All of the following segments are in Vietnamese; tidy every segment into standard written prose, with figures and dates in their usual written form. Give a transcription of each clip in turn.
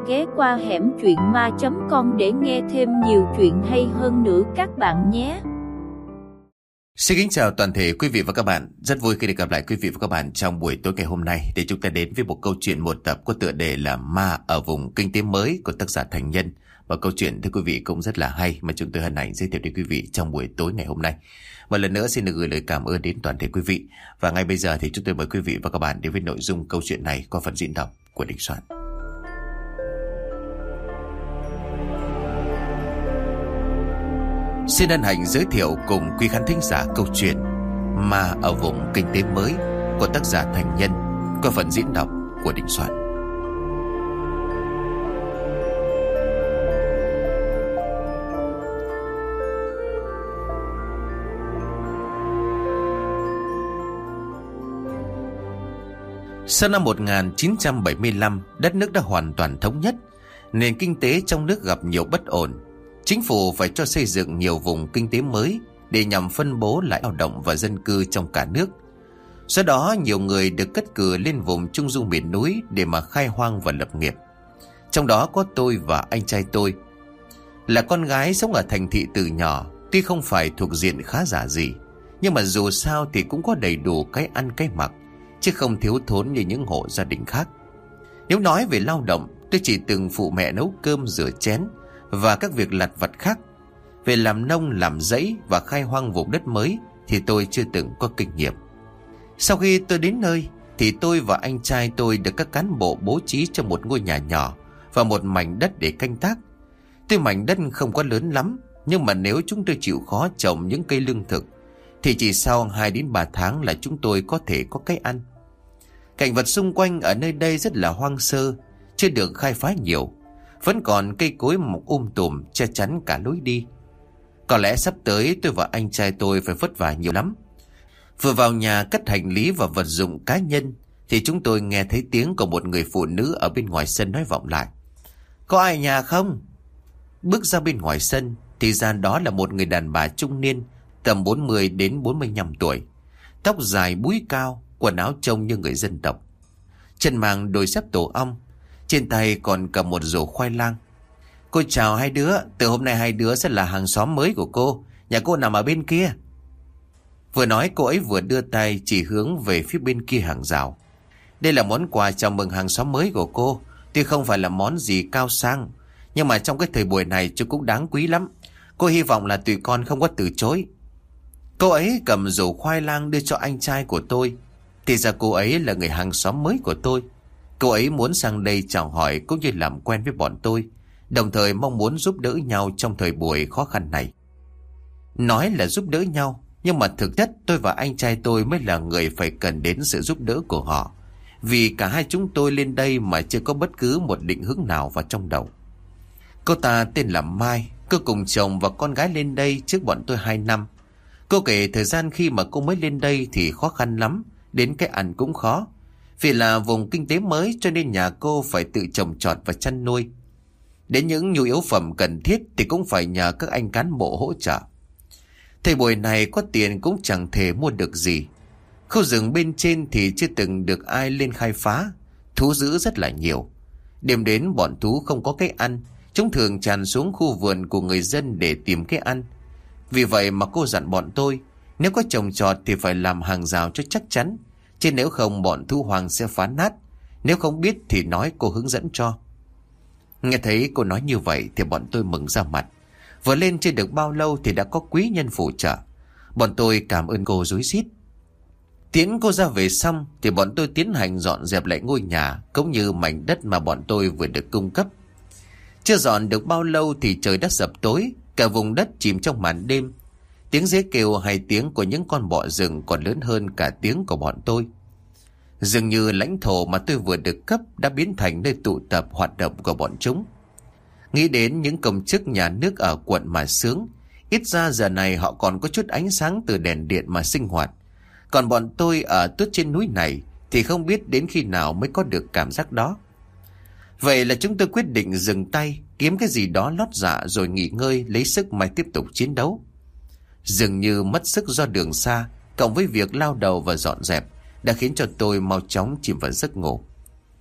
ghé qua hẻm truyện ma.com để nghe thêm nhiều chuyện hay hơn nữa các bạn nhé. Xin kính chào toàn thể quý vị và các bạn. Rất vui khi được gặp lại quý vị và các bạn trong buổi tối ngày hôm nay để chúng ta đến với một câu chuyện một tập có tựa đề là Ma ở vùng kinh tế mới của tác giả Thành Nhân. Và câu chuyện thưa quý vị cũng rất là hay mà chúng tôi hân hạnh giới thiệu đến quý vị trong buổi tối ngày hôm nay. Một lần nữa xin được gửi lời cảm ơn đến toàn thể quý vị. Và ngay bây giờ thì chúng tôi mời quý vị và các bạn đến với nội dung câu chuyện này qua phần diễn đọc của Đình Soạn. Xin hân hạnh giới thiệu cùng quý khán thính giả câu chuyện Ma ở vùng kinh tế mới của tác giả Thành Nhân qua phần diễn đọc của Đình Soạn. Sau năm 1975, đất nước đã hoàn toàn thống nhất, nền kinh tế trong nước gặp nhiều bất ổn. Chính phủ phải cho xây dựng nhiều vùng kinh tế mới để nhằm phân bố lại lao động và dân cư trong cả nước. Do đó, nhiều người được cất cử lên vùng trung du miền núi để mà khai hoang và lập nghiệp. Trong đó có tôi và anh trai tôi. Là con gái sống ở thành thị từ nhỏ, tuy không phải thuộc diện khá giả gì, nhưng mà dù sao thì cũng có đầy đủ cái ăn cái mặc, chứ không thiếu thốn như những hộ gia đình khác. Nếu nói về lao động, tôi chỉ từng phụ mẹ nấu cơm rửa chén và các việc lặt vặt khác. Về làm nông làm rẫy và khai hoang vùng đất mới thì tôi chưa từng có kinh nghiệm. Sau khi tôi đến nơi thì tôi và anh trai tôi được các cán bộ bố trí cho một ngôi nhà nhỏ và một mảnh đất để canh tác. Tuy mảnh đất không quá lớn lắm, nhưng mà nếu chúng tôi chịu khó trồng những cây lương thực thì chỉ sau 2 đến 3 tháng là chúng tôi có thể có cái ăn. Cảnh vật xung quanh ở nơi đây rất là hoang sơ, chưa được khai phá nhiều. Vẫn còn cây cối mọc tùm che chắn cả lối đi. Có lẽ sắp tới tôi và anh trai tôi phải vất vả nhiều lắm. Vừa vào nhà cất hành lý và vật dụng cá nhân thì chúng tôi nghe thấy tiếng của một người phụ nữ ở bên ngoài sân nói vọng lại: "Có ai nhà không?" Bước ra bên ngoài sân thì ra đó là một người đàn bà trung niên, tầm 40 đến 45 tuổi. Tóc dài búi cao, quần áo trông như người dân tộc. Chân mang đôi dép tổ ong, trên tay còn cầm một rổ khoai lang. "Cô chào hai đứa, từ hôm nay hai đứa sẽ là hàng xóm mới của cô. Nhà cô nằm ở bên kia." Vừa nói cô ấy vừa đưa tay chỉ hướng về phía bên kia hàng rào. "Đây là món quà chào mừng hàng xóm mới của cô. Tuy không phải là món gì cao sang, nhưng mà trong cái thời buổi này chứ cũng đáng quý lắm. Cô hy vọng là tụi con không có từ chối." Cô ấy cầm rổ khoai lang đưa cho anh trai của tôi. Thì ra cô ấy là người hàng xóm mới của tôi. Cô ấy muốn sang đây chào hỏi cũng như làm quen với bọn tôi, đồng thời mong muốn giúp đỡ nhau trong thời buổi khó khăn này. Nói là giúp đỡ nhau, nhưng mà thực chất tôi và anh trai tôi mới là người phải cần đến sự giúp đỡ của họ. Vì cả hai chúng tôi lên đây mà chưa có bất cứ một định hướng nào vào trong đầu. Cô ta tên là Mai, cô cùng chồng và con gái lên đây trước bọn tôi 2 năm. Cô kể thời gian khi mà cô mới lên đây thì khó khăn lắm, đến cái ăn cũng khó. Vì là vùng kinh tế mới cho nên nhà cô phải tự trồng trọt và chăn nuôi. Đến những nhu yếu phẩm cần thiết thì cũng phải nhờ các anh cán bộ hỗ trợ. Thời buổi này có tiền cũng chẳng thể mua được gì. Khu rừng bên trên thì chưa từng được ai lên khai phá, thú dữ rất là nhiều. Đêm đến bọn thú không có cái ăn, chúng thường tràn xuống khu vườn của người dân để tìm cái ăn. Vì vậy mà cô dặn bọn tôi, nếu có trồng trọt thì phải làm hàng rào cho chắc chắn, chứ nếu không bọn thú hoang sẽ phá nát. Nếu không biết thì nói cô hướng dẫn cho. Nghe thấy cô nói như vậy thì bọn tôi mừng ra mặt. Vừa lên chưa được bao lâu thì đã có quý nhân phù trợ. Bọn tôi cảm ơn cô rối rít. Tiễn cô ra về xong thì bọn tôi tiến hành dọn dẹp lại ngôi nhà cũng như mảnh đất mà bọn tôi vừa được cung cấp. Chưa dọn được bao lâu thì trời đã sập tối, cả vùng đất chìm trong màn đêm. Tiếng dế kêu hay tiếng của những con bọ rừng còn lớn hơn cả tiếng của bọn tôi. Dường như lãnh thổ mà tôi vừa được cấp đã biến thành nơi tụ tập hoạt động của bọn chúng. Nghĩ đến những công chức nhà nước ở quận mà sướng, ít ra giờ này họ còn có chút ánh sáng từ đèn điện mà sinh hoạt. Còn bọn tôi ở tuốt trên núi này thì không biết đến khi nào mới có được cảm giác đó. Vậy là chúng tôi quyết định dừng tay, kiếm cái gì đó lót dạ rồi nghỉ ngơi lấy sức mai tiếp tục chiến đấu. Dường như mất sức do đường xa, cộng với việc lao đầu và dọn dẹp đã khiến cho tôi mau chóng chìm vào giấc ngủ.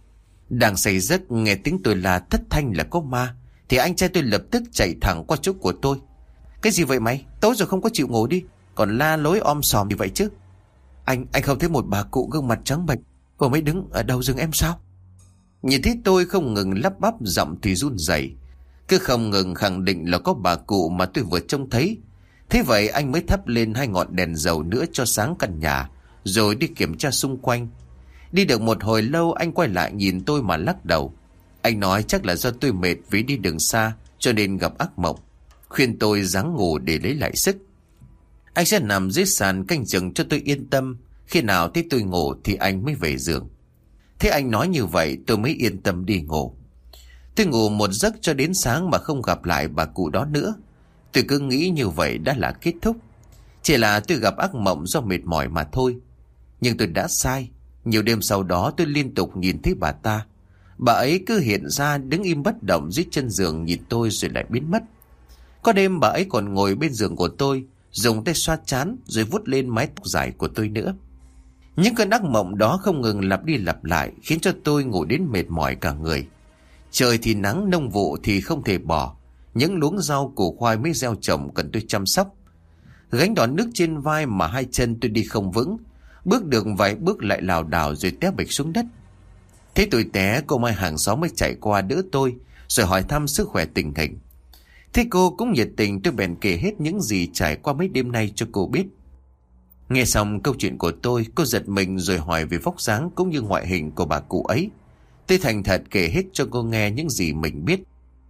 Đang say giấc nghe tiếng tôi la thất thanh là có ma, thì anh trai tôi lập tức chạy thẳng qua chỗ của tôi. Cái gì vậy mày? Tối rồi không có chịu ngủ đi, còn la lối om sòm như vậy chứ? Anh không thấy một bà cụ gương mặt trắng bệch vừa mới đứng ở đầu giường em sao? Nhìn thấy tôi không ngừng lắp bắp, giọng thì run rẩy, cứ không ngừng khẳng định là có bà cụ mà tôi vừa trông thấy. Thế vậy anh mới thắp lên 2 ngọn đèn dầu nữa cho sáng căn nhà, rồi đi kiểm tra xung quanh. Đi được một hồi lâu anh quay lại nhìn tôi mà lắc đầu. Anh nói chắc là do tôi mệt vì đi đường xa cho nên gặp ác mộng, khuyên tôi ráng ngủ để lấy lại sức. Anh sẽ nằm dưới sàn canh chừng cho tôi yên tâm, khi nào thấy tôi ngủ thì anh mới về giường. Thế anh nói như vậy tôi mới yên tâm đi ngủ. Tôi ngủ một giấc cho đến sáng mà không gặp lại bà cụ đó nữa. Tôi cứ nghĩ như vậy đã là kết thúc, chỉ là tôi gặp ác mộng do mệt mỏi mà thôi. Nhưng tôi đã sai. Nhiều đêm sau đó tôi liên tục nhìn thấy bà ta. Bà ấy cứ hiện ra đứng im bất động dưới chân giường nhìn tôi rồi lại biến mất. Có đêm bà ấy còn ngồi bên giường của tôi, dùng tay xoa trán rồi vuốt lên mái tóc dài của tôi nữa. Những cơn ác mộng đó không ngừng lặp đi lặp lại, khiến cho tôi ngủ đến mệt mỏi cả người. Trời thì nắng, nông vụ thì không thể bỏ. Những luống rau củ khoai mới gieo trồng cần tôi chăm sóc. Gánh đòn nước trên vai mà 2 chân tôi đi không vững, bước được vài bước lại lảo đảo rồi té bịch xuống đất. Thế tôi té, cô Mai hàng xóm mới chạy qua đỡ tôi, rồi hỏi thăm sức khỏe tình hình. Thế cô cũng nhiệt tình, tôi bèn kể hết những gì trải qua mấy đêm nay cho cô biết. Nghe xong câu chuyện của tôi, cô giật mình rồi hỏi về vóc dáng cũng như ngoại hình của bà cụ ấy. Tôi thành thật kể hết cho cô nghe những gì mình biết.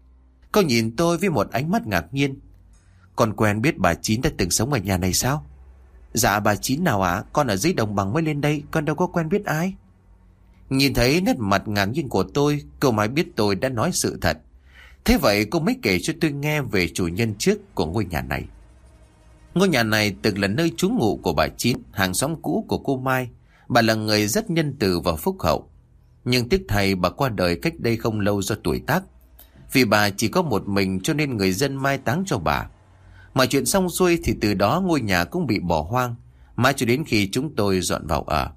Cô nhìn tôi với một ánh mắt ngạc nhiên. Con quen biết bà Chín đã từng sống ở nhà này sao? Dạ bà Chín nào ạ? Con ở dưới đồng bằng mới lên đây, con đâu có quen biết ai. Nhìn thấy nét mặt ngạc nhiên của tôi, cô mới biết tôi đã nói sự thật. Thế vậy cô mới kể cho tôi nghe về chủ nhân trước của ngôi nhà này. Ngôi nhà này từng là nơi trú ngụ của bà Chín, hàng xóm cũ của cô Mai. Bà là người rất nhân từ và phúc hậu. Nhưng tiếc thay bà qua đời cách đây không lâu do tuổi tác. Vì bà chỉ có một mình cho nên người dân mai táng cho bà. Mọi chuyện xong xuôi thì từ đó ngôi nhà cũng bị bỏ hoang, mãi cho đến khi chúng tôi dọn vào ở.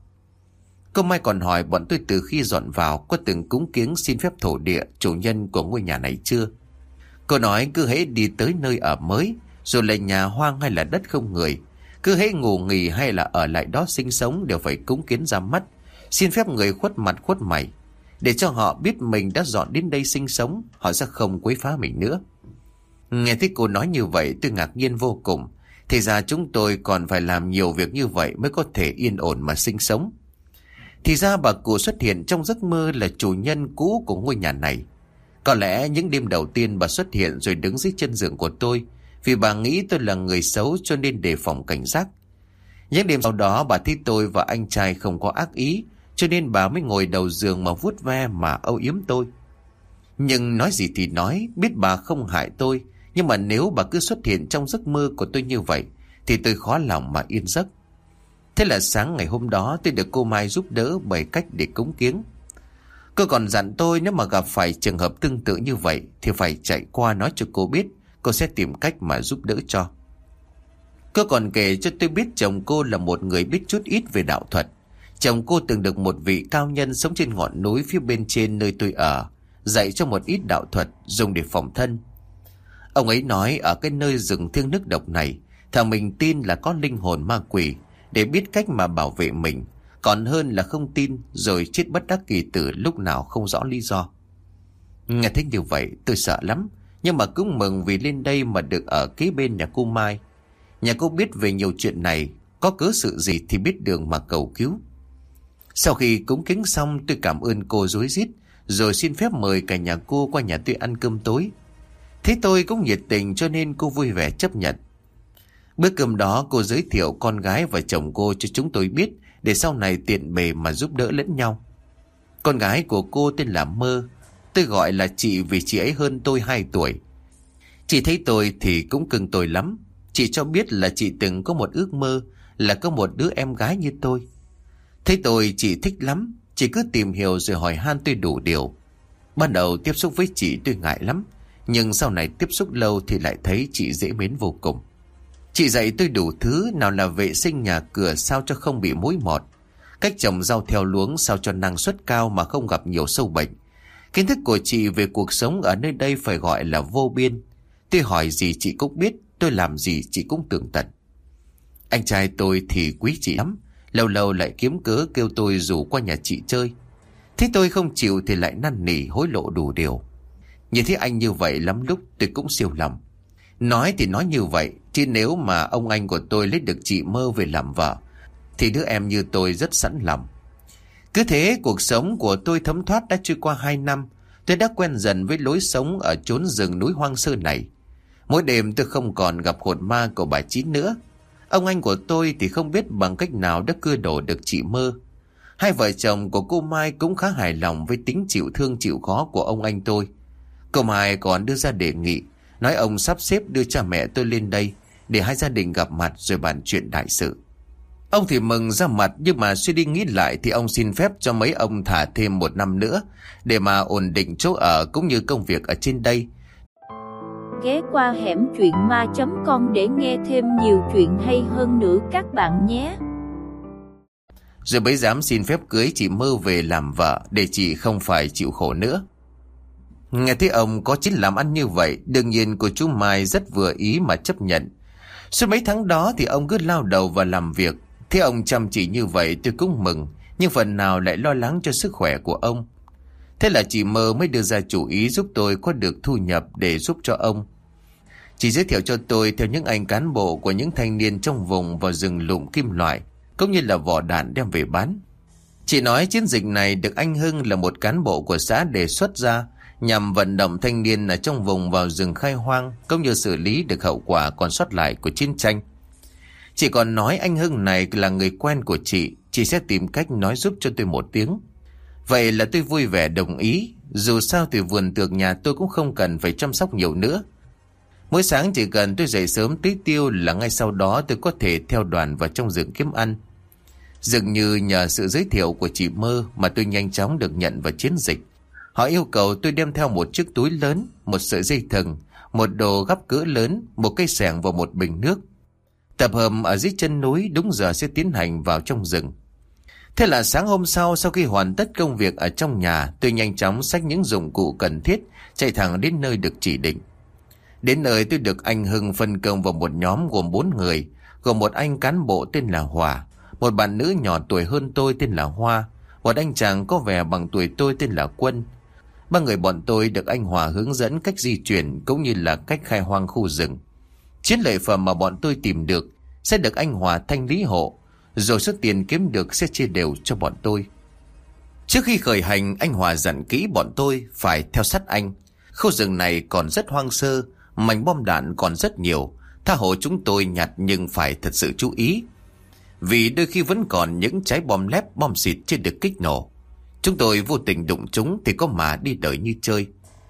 Cô Mai còn hỏi bọn tôi từ khi dọn vào có từng cúng kiếng xin phép thổ địa chủ nhân của ngôi nhà này chưa. Cô nói cứ hễ đi tới nơi ở mới, dù là nhà hoang hay là đất không người, cứ hễ ngủ nghỉ hay là ở lại đó sinh sống đều phải cúng kiến ra mắt, xin phép người khuất mặt khuất mày, để cho họ biết mình đã dọn đến đây sinh sống, họ sẽ không quấy phá mình nữa. Nghe thấy cô nói như vậy tôi ngạc nhiên vô cùng. Thì ra chúng tôi còn phải làm nhiều việc như vậy mới có thể yên ổn mà sinh sống. Thì ra bà cụ xuất hiện trong giấc mơ là chủ nhân cũ của ngôi nhà này. Có lẽ những đêm đầu tiên bà xuất hiện rồi đứng dưới chân giường của tôi, vì bà nghĩ tôi là người xấu cho nên đề phòng cảnh giác. Những đêm sau đó bà thấy tôi và anh trai không có ác ý, cho nên bà mới ngồi đầu giường mà vuốt ve mà âu yếm tôi. Nhưng nói gì thì nói, biết bà không hại tôi, nhưng mà nếu bà cứ xuất hiện trong giấc mơ của tôi như vậy thì tôi khó lòng mà yên giấc. Thế là sáng ngày hôm đó tôi được cô Mai giúp đỡ bởi cách để cúng kiếng. Cô còn dặn tôi nếu mà gặp phải trường hợp tương tự như vậy thì phải chạy qua nói cho cô biết, cô sẽ tìm cách mà giúp đỡ cho. Cô còn kể cho tôi biết chồng cô là một người biết chút ít về đạo thuật. Chồng cô từng được một vị cao nhân sống trên ngọn núi phía bên trên nơi tôi ở dạy cho một ít đạo thuật dùng để phòng thân. Ông ấy nói ở cái nơi rừng thiêng nước độc này, thằng mình tin là có linh hồn ma quỷ để biết cách mà bảo vệ mình, còn hơn là không tin rồi chết bất đắc kỳ tử lúc nào không rõ lý do. Nghe thấy như vậy tôi sợ lắm, nhưng mà cũng mừng vì lên đây mà được ở kế bên nhà cô Mai. Nhà cô biết về nhiều chuyện này, có cớ sự gì thì biết đường mà cầu cứu. Sau khi cúng kính xong tôi cảm ơn cô rối rít, rồi xin phép mời cả nhà cô qua nhà tôi ăn cơm tối. Thế tôi cũng nhiệt tình cho nên cô vui vẻ chấp nhận. Bữa cơm đó cô giới thiệu con gái và chồng cô cho chúng tôi biết, để sau này tiện bề mà giúp đỡ lẫn nhau. Con gái của cô tên là Mơ, tôi gọi là chị vì chị ấy hơn tôi 2 tuổi. Chị thấy tôi thì cũng cưng tôi lắm. Chị cho biết là chị từng có một ước mơ là có một đứa em gái như tôi. Thấy tôi chị thích lắm, chị cứ tìm hiểu rồi hỏi han tôi đủ điều. Ban đầu tiếp xúc với chị tôi ngại lắm, nhưng sau này tiếp xúc lâu thì lại thấy chị dễ mến vô cùng. Chị dạy tôi đủ thứ, nào là vệ sinh nhà cửa sao cho không bị mối mọt, cách trồng rau theo luống sao cho năng suất cao mà không gặp nhiều sâu bệnh, Kiến thức của chị về cuộc sống ở nơi đây phải gọi là vô biên. Tôi hỏi gì chị cũng biết, tôi làm gì chị cũng tường tận. Anh trai tôi thì quý chị lắm, lâu lâu lại kiếm cớ kêu tôi rủ qua nhà chị chơi. Thế tôi không chịu thì lại năn nỉ hối lộ đủ điều. Nhìn thấy anh như vậy lắm lúc tôi cũng siêu lòng. Nói thì nói như vậy, chứ nếu mà ông anh của tôi lấy được chị Mơ về làm vợ thì đứa em như tôi rất sẵn lòng. Cứ thế cuộc sống của tôi thấm thoát đã trôi qua 2 năm. Tôi đã quen dần với lối sống ở chốn rừng núi hoang sơ này. Mỗi đêm tôi không còn gặp hồn ma của bà Chín nữa. Ông anh của tôi thì không biết bằng cách nào đã cưa đổ được chị Mơ. Hai vợ chồng của cô Mai cũng khá hài lòng với tính chịu thương chịu khó của ông anh tôi. Cô Mai còn đưa ra đề nghị, nói ông sắp xếp đưa cha mẹ tôi lên đây để hai gia đình gặp mặt rồi bàn chuyện đại sự. Ông thì mừng ra mặt, nhưng mà suy đi nghĩ lại thì ông xin phép cho mấy ông thả thêm 1 năm nữa để mà ổn định chỗ ở cũng như công việc ở trên đây. Ghé qua hẻm truyện ma.com để nghe thêm nhiều chuyện hay hơn nữa các bạn nhé. Rồi mới dám xin phép cưới chị Mơ về làm vợ để chị không phải chịu khổ nữa. Nghe thấy ông có chính làm ăn như vậy, đương nhiên cô chú Mai rất vừa ý mà chấp nhận. Suốt mấy tháng đó thì ông cứ lao đầu vào làm việc. Thế ông chăm chỉ như vậy tôi cũng mừng, nhưng phần nào lại lo lắng cho sức khỏe của ông. Thế là chị Mơ mới đưa ra chủ ý giúp tôi có được thu nhập để giúp cho ông. Chị giới thiệu cho tôi theo những anh cán bộ của những thanh niên trong vùng vào rừng lụm kim loại, cũng như là vỏ đạn đem về bán. Chị nói chiến dịch này được anh Hưng là một cán bộ của xã đề xuất ra nhằm vận động thanh niên ở trong vùng vào rừng khai hoang, cũng như xử lý được hậu quả còn sót lại của chiến tranh. Chị còn nói anh Hưng này là người quen của chị sẽ tìm cách nói giúp cho tôi một tiếng. Vậy là tôi vui vẻ đồng ý, dù sao thì vườn tược nhà tôi cũng không cần phải chăm sóc nhiều nữa. Mỗi sáng chỉ cần tôi dậy sớm tưới tiêu là ngay sau đó tôi có thể theo đoàn vào trong rừng kiếm ăn. Dường như nhờ sự giới thiệu của chị Mơ mà tôi nhanh chóng được nhận vào chiến dịch. Họ yêu cầu tôi đem theo một chiếc túi lớn, một sợi dây thừng, một đồ gắp cỡ lớn, một cây xẻng và một bình nước. Tập hợp ở dưới chân núi, đúng giờ sẽ tiến hành vào trong rừng. Thế là sáng hôm sau khi hoàn tất công việc ở trong nhà, tôi nhanh chóng xách những dụng cụ cần thiết, chạy thẳng đến nơi được chỉ định. Đến nơi tôi được anh Hưng phân công vào một nhóm gồm 4 người, gồm một anh cán bộ tên là Hòa, một bạn nữ nhỏ tuổi hơn tôi tên là Hoa, một anh chàng có vẻ bằng tuổi tôi tên là Quân. 3 người bọn tôi được anh Hòa hướng dẫn cách di chuyển cũng như là cách khai hoang khu rừng. Chiến lợi phẩm mà bọn tôi tìm được sẽ được anh Hòa thanh lý hộ, rồi số tiền kiếm được sẽ chia đều cho bọn tôi. Trước khi khởi hành, anh Hòa dặn kỹ bọn tôi phải theo sát anh. Khu rừng này còn rất hoang sơ, mảnh bom đạn còn rất nhiều, tha hồ chúng tôi nhặt nhưng phải thật sự chú ý, vì đôi khi vẫn còn những trái bom lép bom xịt chưa được kích nổ. Chúng tôi vô tình đụng chúng thì có mà đi đời như chơi,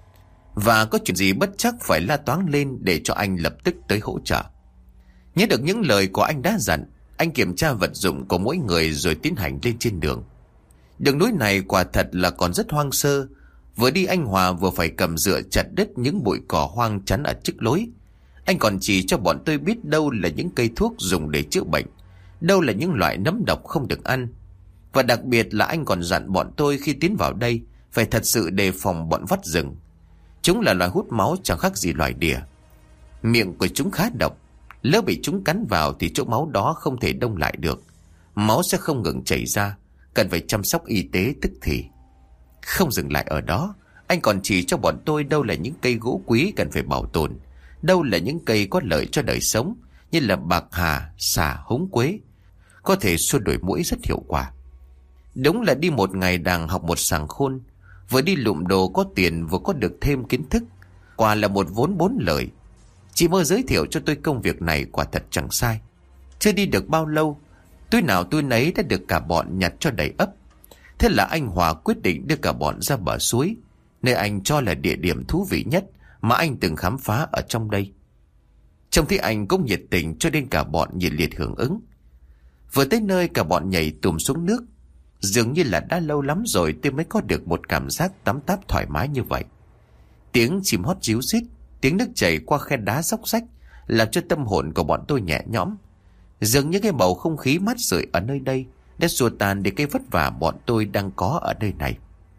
và có chuyện gì bất chắc phải la toáng lên để cho anh lập tức tới hỗ trợ. Nhớ được những lời của anh đã dặn, anh kiểm tra vật dụng của mỗi người rồi tiến hành lên trên đường. Đường núi này quả thật là còn rất hoang sơ. Vừa đi anh Hòa vừa phải cầm dựa chặt đứt những bụi cỏ hoang chắn ở trước lối. Anh còn chỉ cho bọn tôi biết đâu là những cây thuốc dùng để chữa bệnh, đâu là những loại nấm độc không được ăn. Và đặc biệt là anh còn dặn bọn tôi khi tiến vào đây phải thật sự đề phòng bọn vắt rừng. Chúng là loài hút máu chẳng khác gì loài đỉa. Miệng của chúng khá độc, lỡ bị chúng cắn vào thì chỗ máu đó không thể đông lại được, máu sẽ không ngừng chảy ra, cần phải chăm sóc y tế tức thì. Không dừng lại ở đó, anh còn chỉ cho bọn tôi đâu là những cây gỗ quý cần phải bảo tồn, đâu là những cây có lợi cho đời sống như là bạc hà, xà, húng quế, có thể xua đuổi muỗi rất hiệu quả. Đúng là đi một ngày đàng học một sàng khôn, vừa đi lụm đồ có tiền vừa có được thêm kiến thức, quả là một vốn 4 lời. Chị Mơ giới thiệu cho tôi công việc này quả thật chẳng sai. Chưa đi được bao lâu, túi nào túi nấy đã được cả bọn nhặt cho đầy ắp. Thế là anh Hòa quyết định đưa cả bọn ra bờ suối, nơi anh cho là địa điểm thú vị nhất mà anh từng khám phá ở trong đây. Trông thấy anh cũng nhiệt tình cho nên cả bọn nhiệt liệt hưởng ứng. Vừa tới nơi cả bọn nhảy tùm xuống nước. Dường như là đã lâu lắm rồi tôi mới có được một cảm giác tắm táp thoải mái như vậy. Tiếng chim hót ríu rít, tiếng nước chảy qua khe đá xóc xách làm cho tâm hồn của bọn tôi nhẹ nhõm. Dường như cái bầu không khí mát rượi ở nơi đây đã xua tan đi cái vất vả bọn tôi đang có ở nơi này.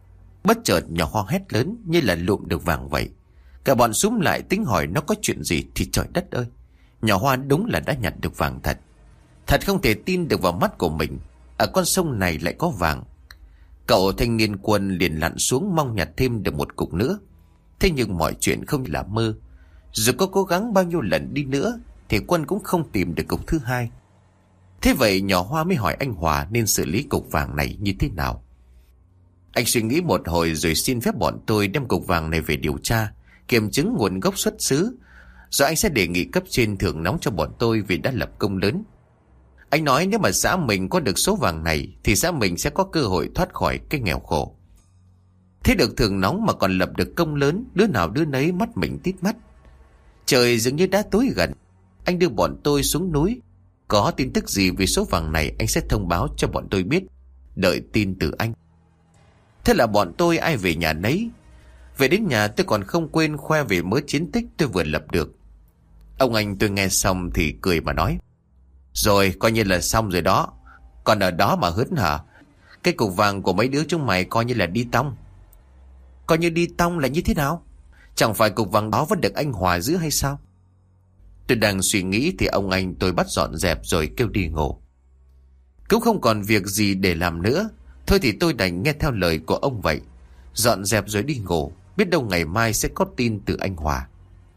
Bất chợt nhỏ Hoa hét lớn như là lụm được vàng vậy. Cả bọn xúm lại tính hỏi nó có chuyện gì thì trời đất ơi, nhỏ Hoa đúng là đã nhặt được vàng thật. Thật không thể tin được vào mắt của mình, ở con sông này lại có vàng. Cậu thanh niên Quân liền lặn xuống mong nhặt thêm được một cục nữa. Thế nhưng mọi chuyện không là mơ. Dù có cố gắng bao nhiêu lần đi nữa thì Quân cũng không tìm được cục thứ hai. Thế vậy nhỏ Hoa mới hỏi anh Hòa nên xử lý cục vàng này như thế nào. Anh suy nghĩ một hồi rồi xin phép bọn tôi đem cục vàng này về điều tra, kiểm chứng nguồn gốc xuất xứ. Rồi anh sẽ đề nghị cấp trên thưởng nóng cho bọn tôi vì đã lập công lớn. Anh nói nếu mà xã mình có được số vàng này thì xã mình sẽ có cơ hội thoát khỏi cái nghèo khổ. Thế được thưởng nóng mà còn lập được công lớn, đứa nào đứa nấy mắt mình tít mắt. Trời dường như đã tối gần. Anh đưa bọn tôi xuống núi. Có tin tức gì về số vàng này anh sẽ thông báo cho bọn tôi biết. Đợi tin từ anh. Thế là bọn tôi ai về nhà nấy. Về đến nhà tôi còn không quên khoe về mớ chiến tích tôi vừa lập được. Ông anh tôi nghe xong thì cười mà nói: Rồi coi như là xong rồi đó. Còn ở đó mà hớn hả? Cái cục vàng của mấy đứa chúng mày coi như là đi tong. Coi như đi tong là như thế nào? Chẳng phải cục vàng đó vẫn được anh Hòa giữ hay sao? Tôi đang suy nghĩ thì ông anh tôi bắt dọn dẹp rồi kêu đi ngủ. Cũng không còn việc gì để làm nữa. Thôi thì tôi đành nghe theo lời của ông vậy. Dọn dẹp rồi đi ngủ. Biết đâu ngày mai sẽ có tin từ anh Hòa.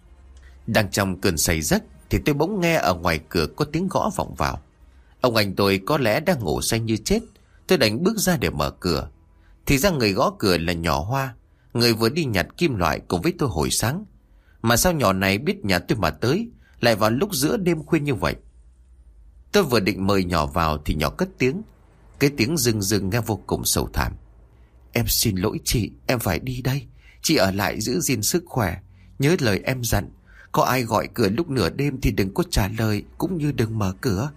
Đang trong cơn say giấc thì tôi bỗng nghe ở ngoài cửa có tiếng gõ vọng vào. Ông anh tôi có lẽ đang ngủ say như chết. Tôi đành bước ra để mở cửa. Thì ra người gõ cửa là nhỏ Hoa, người vừa đi nhặt kim loại cùng với tôi hồi sáng. Mà sao nhỏ này biết nhà tôi mà tới, lại vào lúc giữa đêm khuya như vậy? Tôi vừa định mời nhỏ vào thì nhỏ cất tiếng. Cái tiếng rưng rưng nghe vô cùng sầu thảm. Em xin lỗi chị, em phải đi đây. Chị ở lại giữ gìn sức khỏe. Nhớ lời em dặn, có ai gọi cửa lúc nửa đêm thì đừng có trả lời, cũng như đừng mở cửa.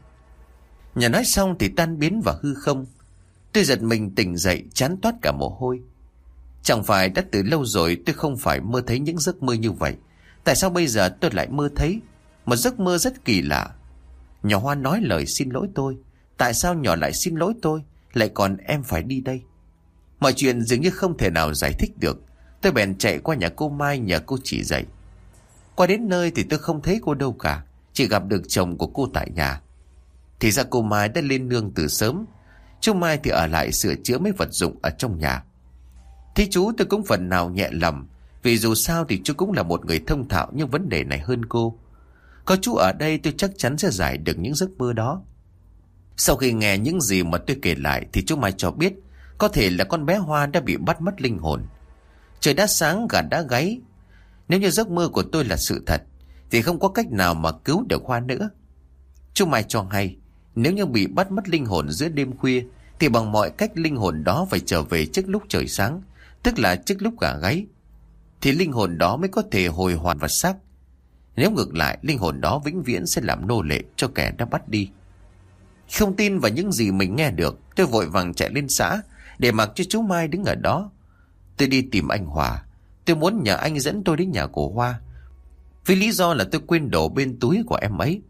Nhà nói xong thì tan biến vào hư không. Tôi giật mình tỉnh dậy, chán toát cả mồ hôi. Chẳng phải đã từ lâu rồi tôi không phải mơ thấy những giấc mơ như vậy. Tại sao bây giờ tôi lại mơ thấy một giấc mơ rất kỳ lạ? Nhỏ Hoa nói lời xin lỗi tôi. Tại sao nhỏ lại xin lỗi tôi, lại còn em phải đi đây? Mọi chuyện dường như không thể nào giải thích được. Tôi bèn chạy qua nhà cô Mai nhờ cô chỉ dạy. Qua đến nơi thì tôi không thấy cô đâu cả, chỉ gặp được chồng của cô tại nhà. Thì ra cô Mai đã lên nương từ sớm. Chú Mai thì ở lại sửa chữa mấy vật dụng ở trong nhà. Thế chú tôi cũng phần nào nhẹ lòng, vì dù sao thì chú cũng là một người thông thạo những vấn đề này hơn cô. Có chú ở đây tôi chắc chắn sẽ giải được những giấc mơ đó. Sau khi nghe những gì mà tôi kể lại thì chú Mai cho biết có thể là con bé Hoa đã bị bắt mất linh hồn. Trời đã sáng, gà đã gáy. Nếu như giấc mơ của tôi là sự thật thì không có cách nào mà cứu được Hoa nữa. Chú Mai cho hay nếu như bị bắt mất linh hồn giữa đêm khuya thì bằng mọi cách linh hồn đó phải trở về trước lúc trời sáng, tức là trước lúc gà gáy, thì linh hồn đó mới có thể hồi hoàn vật xác. Nếu ngược lại, linh hồn đó vĩnh viễn sẽ làm nô lệ cho kẻ đã bắt đi. Không tin vào những gì mình nghe được, tôi vội vàng chạy lên xã để mặc cho chú Mai đứng ở đó. Tôi đi tìm anh Hòa. Tôi muốn nhờ anh dẫn tôi đến nhà của Hoa, vì lý do là tôi quên đồ bên túi của em ấy.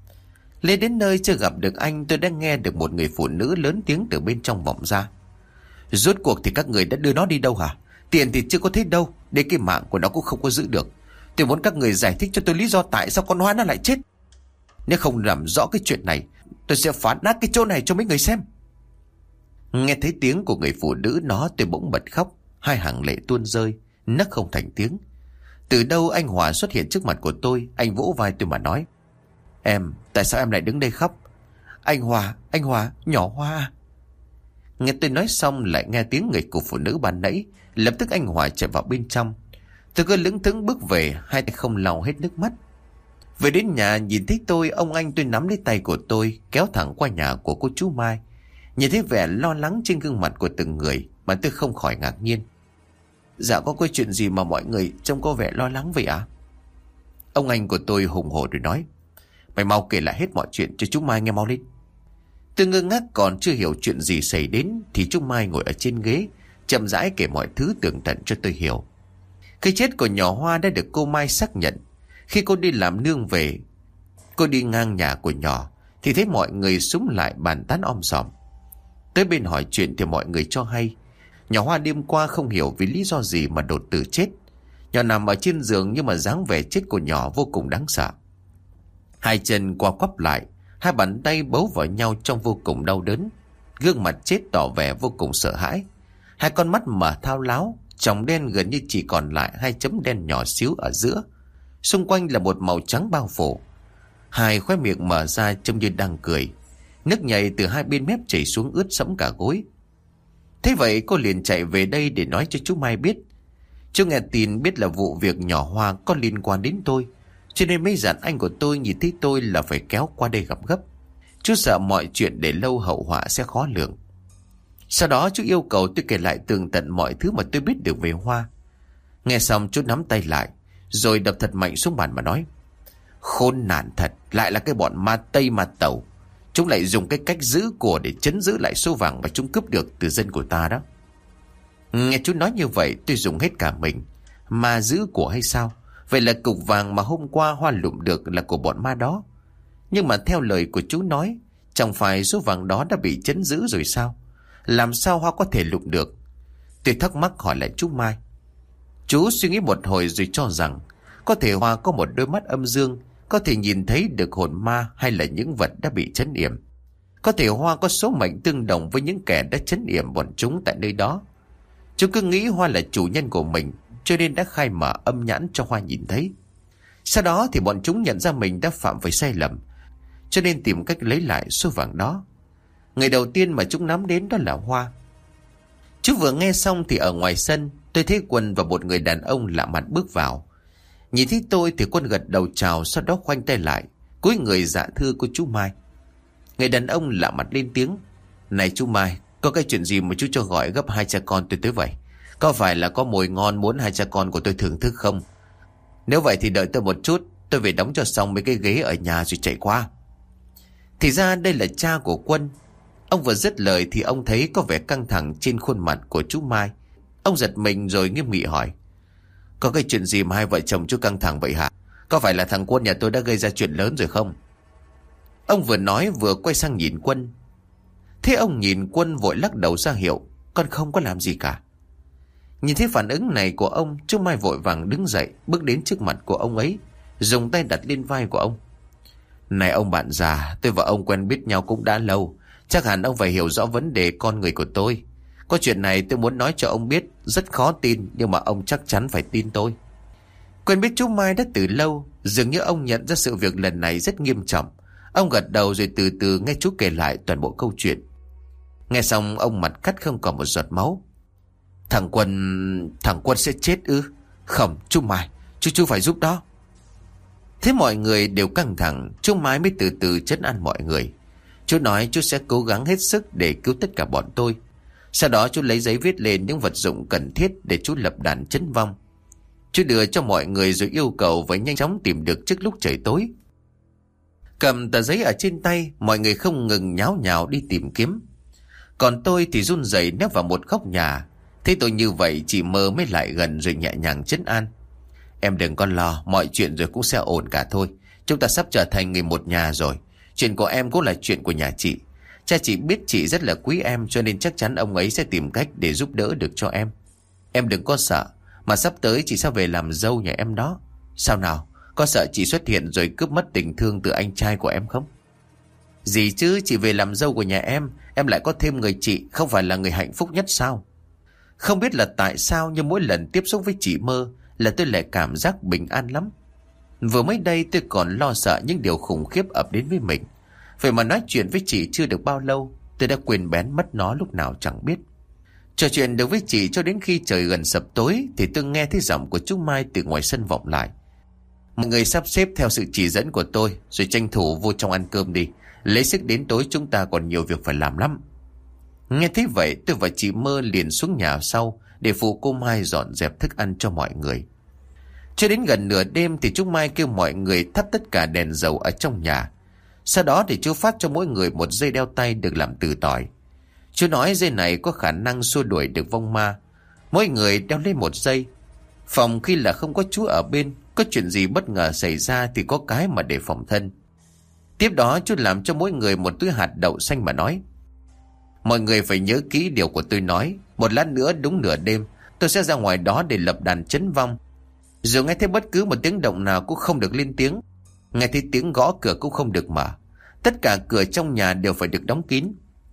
Lên đến nơi chưa gặp được anh, tôi đã nghe được một người phụ nữ lớn tiếng từ bên trong vọng ra. Rốt cuộc thì các người đã đưa nó đi đâu hả? Tiền thì chưa có thấy đâu, đến cái mạng của nó cũng không có giữ được. Tôi muốn các người giải thích cho tôi lý do tại sao con Hoa nó lại chết. Nếu không làm rõ cái chuyện này, tôi sẽ phá nát cái chỗ này cho mấy người xem. Nghe thấy tiếng của người phụ nữ đó, tôi bỗng bật khóc. Hai hàng lệ tuôn rơi, nấc không thành tiếng. Từ đâu anh Hòa xuất hiện trước mặt của tôi. Anh vỗ vai tôi mà nói: Em, tại sao em lại đứng đây khóc? Anh Hòa, nhỏ Hoa. Nghe tôi nói xong lại nghe tiếng người của phụ nữ ban nãy. Lập tức anh Hòa chạy vào bên trong. Tôi cứ lững thững bước về, hai tay không lau hết nước mắt. Về đến nhà nhìn thấy tôi, ông anh tôi nắm lấy tay của tôi kéo thẳng qua nhà của cô chú Mai. Nhìn thấy vẻ lo lắng trên gương mặt của từng người mà tôi không khỏi ngạc nhiên. Dạ có cái chuyện gì mà mọi người trông có vẻ lo lắng vậy ạ? Ông anh của tôi hùng hổ rồi nói: Mày mau kể lại hết mọi chuyện cho chú Mai nghe mau lên. Tôi ngơ ngác còn chưa hiểu chuyện gì xảy đến thì chú Mai ngồi ở trên ghế chậm rãi kể mọi thứ tường tận cho tôi hiểu. Cái chết của nhỏ Hoa đã được cô Mai xác nhận. Khi cô đi làm nương về, cô đi ngang nhà của nhỏ thì thấy mọi người xúm lại bàn tán om sòm. Tới bên hỏi chuyện thì mọi người cho hay Nhỏ Hoa đêm qua không hiểu vì lý do gì mà đột tử chết. Nhỏ nằm ở trên giường nhưng mà dáng vẻ chết của nhỏ vô cùng đáng sợ. Hai chân co quắp lại, hai bàn tay bấu vào nhau trong vô cùng đau đớn. Gương mặt chết tỏ vẻ vô cùng sợ hãi. Hai con mắt mở thao láo, tròng đen gần như chỉ còn lại hai chấm đen nhỏ xíu ở giữa. Xung quanh là một màu trắng bao phủ. Hai khóe miệng mở ra trông như đang cười. Nước nhầy từ hai bên mép chảy xuống ướt sẫm cả gối. Thế vậy cô liền chạy về đây để nói cho chú Mai biết. Chú nghe tin biết là vụ việc nhỏ Hoa có liên quan đến tôi, cho nên mới dặn anh của tôi nhìn thấy tôi là phải kéo qua đây gặp gấp. Chú sợ mọi chuyện để lâu hậu họa sẽ khó lường. Sau đó chú yêu cầu tôi kể lại tường tận mọi thứ mà tôi biết được về Hoa. Nghe xong chú nắm tay lại, rồi đập thật mạnh xuống bàn mà nói: Khốn nạn thật, lại là cái bọn ma Tây ma Tàu. Chúng lại dùng cái cách giữ của để trấn giữ lại số vàng mà chúng cướp được từ dân của ta đó. Nghe chú nói như vậy tôi dùng hết cả mình. Ma giữ của hay sao? Vậy là cục vàng mà hôm qua Hoa lụm được là của bọn ma đó. Nhưng mà theo lời của chú nói, chẳng phải số vàng đó đã bị trấn giữ rồi sao? Làm sao Hoa có thể lụm được? Tôi thắc mắc hỏi lại chú Mai. Chú suy nghĩ một hồi rồi cho rằng có thể Hoa có một đôi mắt âm dương, có thể nhìn thấy được hồn ma hay là những vật đã bị trấn yểm. Có thể Hoa có số mệnh tương đồng với những kẻ đã trấn yểm bọn chúng tại nơi đó. Chú cứ nghĩ Hoa là chủ nhân của mình, cho nên đã khai mở âm nhãn cho Hoa nhìn thấy. Sau đó thì bọn chúng nhận ra mình đã phạm phải sai lầm, cho nên tìm cách lấy lại số vàng đó. Người đầu tiên mà chúng nắm đến đó là Hoa. Chú vừa nghe xong thì ở ngoài sân tôi thấy Quân và một người đàn ông lạ mặt bước vào. Nhìn thấy tôi thì Quân gật đầu chào, sau đó khoanh tay lại, cúi người dạ thưa của chú Mai. Người đàn ông lạ mặt lên tiếng: Này chú Mai, có cái chuyện gì mà chú cho gọi gấp hai cha con tôi tới vậy? Có phải là có mồi ngon muốn hai cha con của tôi thưởng thức không? Nếu vậy thì đợi tôi một chút, tôi về đóng cho xong mấy cái ghế ở nhà rồi chạy qua. Thì ra đây là cha của Quân. Ông vừa dứt lời thì ông thấy có vẻ căng thẳng trên khuôn mặt của chú Mai. Ông giật mình rồi nghiêm nghị hỏi: Có cái chuyện gì mà hai vợ chồng chú căng thẳng vậy hả? Có phải là thằng Quân nhà tôi đã gây ra chuyện lớn rồi không? Ông vừa nói vừa quay sang nhìn Quân. Thế ông nhìn Quân vội lắc đầu ra hiệu: Con không có làm gì cả. Nhìn thấy phản ứng này của ông, chú Mai vội vàng đứng dậy, bước đến trước mặt của ông ấy, dùng tay đặt lên vai của ông. Này ông bạn già, tôi và ông quen biết nhau cũng đã lâu, chắc hẳn ông phải hiểu rõ vấn đề con người của tôi. Có chuyện này tôi muốn nói cho ông biết, rất khó tin, nhưng mà ông chắc chắn phải tin tôi. Quen biết chú Mai đã từ lâu, dường như ông nhận ra sự việc lần này rất nghiêm trọng. Ông gật đầu rồi từ từ nghe chú kể lại toàn bộ câu chuyện. Nghe xong ông mặt cắt không còn một giọt máu. Thằng Quân sẽ chết ư? Không chú Mai, chú phải giúp đó. Thế mọi người đều căng thẳng, chú Mai mới từ từ trấn an mọi người. Chú nói chú sẽ cố gắng hết sức để cứu tất cả bọn tôi. Sau đó chú lấy giấy viết lên những vật dụng cần thiết để chú lập đàn trấn vong. Chú đưa cho mọi người rồi yêu cầu phải nhanh chóng tìm được trước lúc trời tối. Cầm tờ giấy ở trên tay, mọi người không ngừng nháo nhào đi tìm kiếm. Còn tôi thì run rẩy nép vào một góc nhà. Thế tôi như vậy chị Mơ mới lại gần rồi nhẹ nhàng trấn an. Em đừng có lo, mọi chuyện rồi cũng sẽ ổn cả thôi. Chúng ta sắp trở thành người một nhà rồi. Chuyện của em cũng là chuyện của nhà chị. Cha chị biết chị rất là quý em, cho nên chắc chắn ông ấy sẽ tìm cách để giúp đỡ được cho em. Em đừng có sợ, mà sắp tới chị sẽ về làm dâu nhà em đó. Sao nào, có sợ chị xuất hiện rồi cướp mất tình thương từ anh trai của em không? Gì chứ, chị về làm dâu của nhà em lại có thêm người chị, không phải là người hạnh phúc nhất sao? Không biết là tại sao nhưng mỗi lần tiếp xúc với chị Mơ là tôi lại cảm giác bình an lắm. Vừa mới đây tôi còn lo sợ những điều khủng khiếp ập đến với mình. Vậy mà nói chuyện với chị chưa được bao lâu, tôi đã quên bén mất nó lúc nào chẳng biết. Trò chuyện được với chị cho đến khi trời gần sập tối thì tôi nghe thấy giọng của chú Mai từ ngoài sân vọng lại. Mọi người sắp xếp theo sự chỉ dẫn của tôi rồi tranh thủ vô trong ăn cơm đi. Lấy sức đến tối chúng ta còn nhiều việc phải làm lắm. Nghe thấy vậy tôi và chị Mơ liền xuống nhà sau để phụ cô Mai dọn dẹp thức ăn cho mọi người. Cho đến gần nửa đêm thì chú Mai kêu mọi người thắp tất cả đèn dầu ở trong nhà. Sau đó thì chú phát cho mỗi người một dây đeo tay được làm từ tỏi. Chú nói dây này có khả năng xua đuổi được vong ma. Mỗi người đeo lên một dây. Phòng khi là không có chú ở bên, có chuyện gì bất ngờ xảy ra thì có cái mà để phòng thân. Tiếp đó chú làm cho mỗi người một túi hạt đậu xanh mà nói: Mọi người phải nhớ kỹ điều của tôi nói. Một lát nữa đúng nửa đêm, tôi sẽ ra ngoài đó để lập đàn chấn vong. Dù nghe thấy bất cứ một tiếng động nào cũng không được lên tiếng. Nghe thấy tiếng gõ cửa cũng không được mở. Tất cả cửa trong nhà đều phải được đóng kín.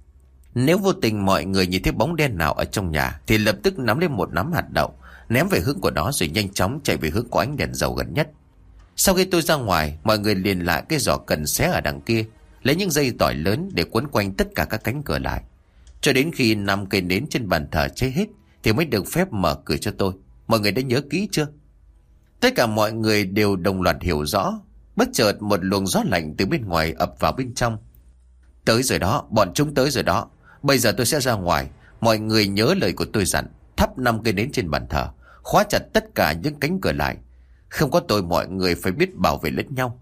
Nếu vô tình mọi người nhìn thấy bóng đen nào ở trong nhà thì lập tức nắm lên một nắm hạt đậu, ném về hướng của nó rồi nhanh chóng chạy về hướng của ánh đèn dầu gần nhất. Sau khi tôi ra ngoài, mọi người liền lại cái giỏ cần xé ở đằng kia, lấy những dây tỏi lớn để quấn quanh tất cả các cánh cửa lại. Cho đến khi 5 cây nến trên bàn thờ cháy hết thì mới được phép mở cửa cho tôi. Mọi người đã nhớ kỹ chưa? Tất cả mọi người đều đồng loạt hiểu rõ. Bất chợt một luồng gió lạnh từ bên ngoài ập vào bên trong. Tới rồi đó, bọn chúng tới rồi đó. Bây giờ tôi sẽ ra ngoài. Mọi người nhớ lời của tôi dặn, thắp 5 cây nến trên bàn thờ, khóa chặt tất cả những cánh cửa lại. Không có tôi, mọi người phải biết bảo vệ lẫn nhau.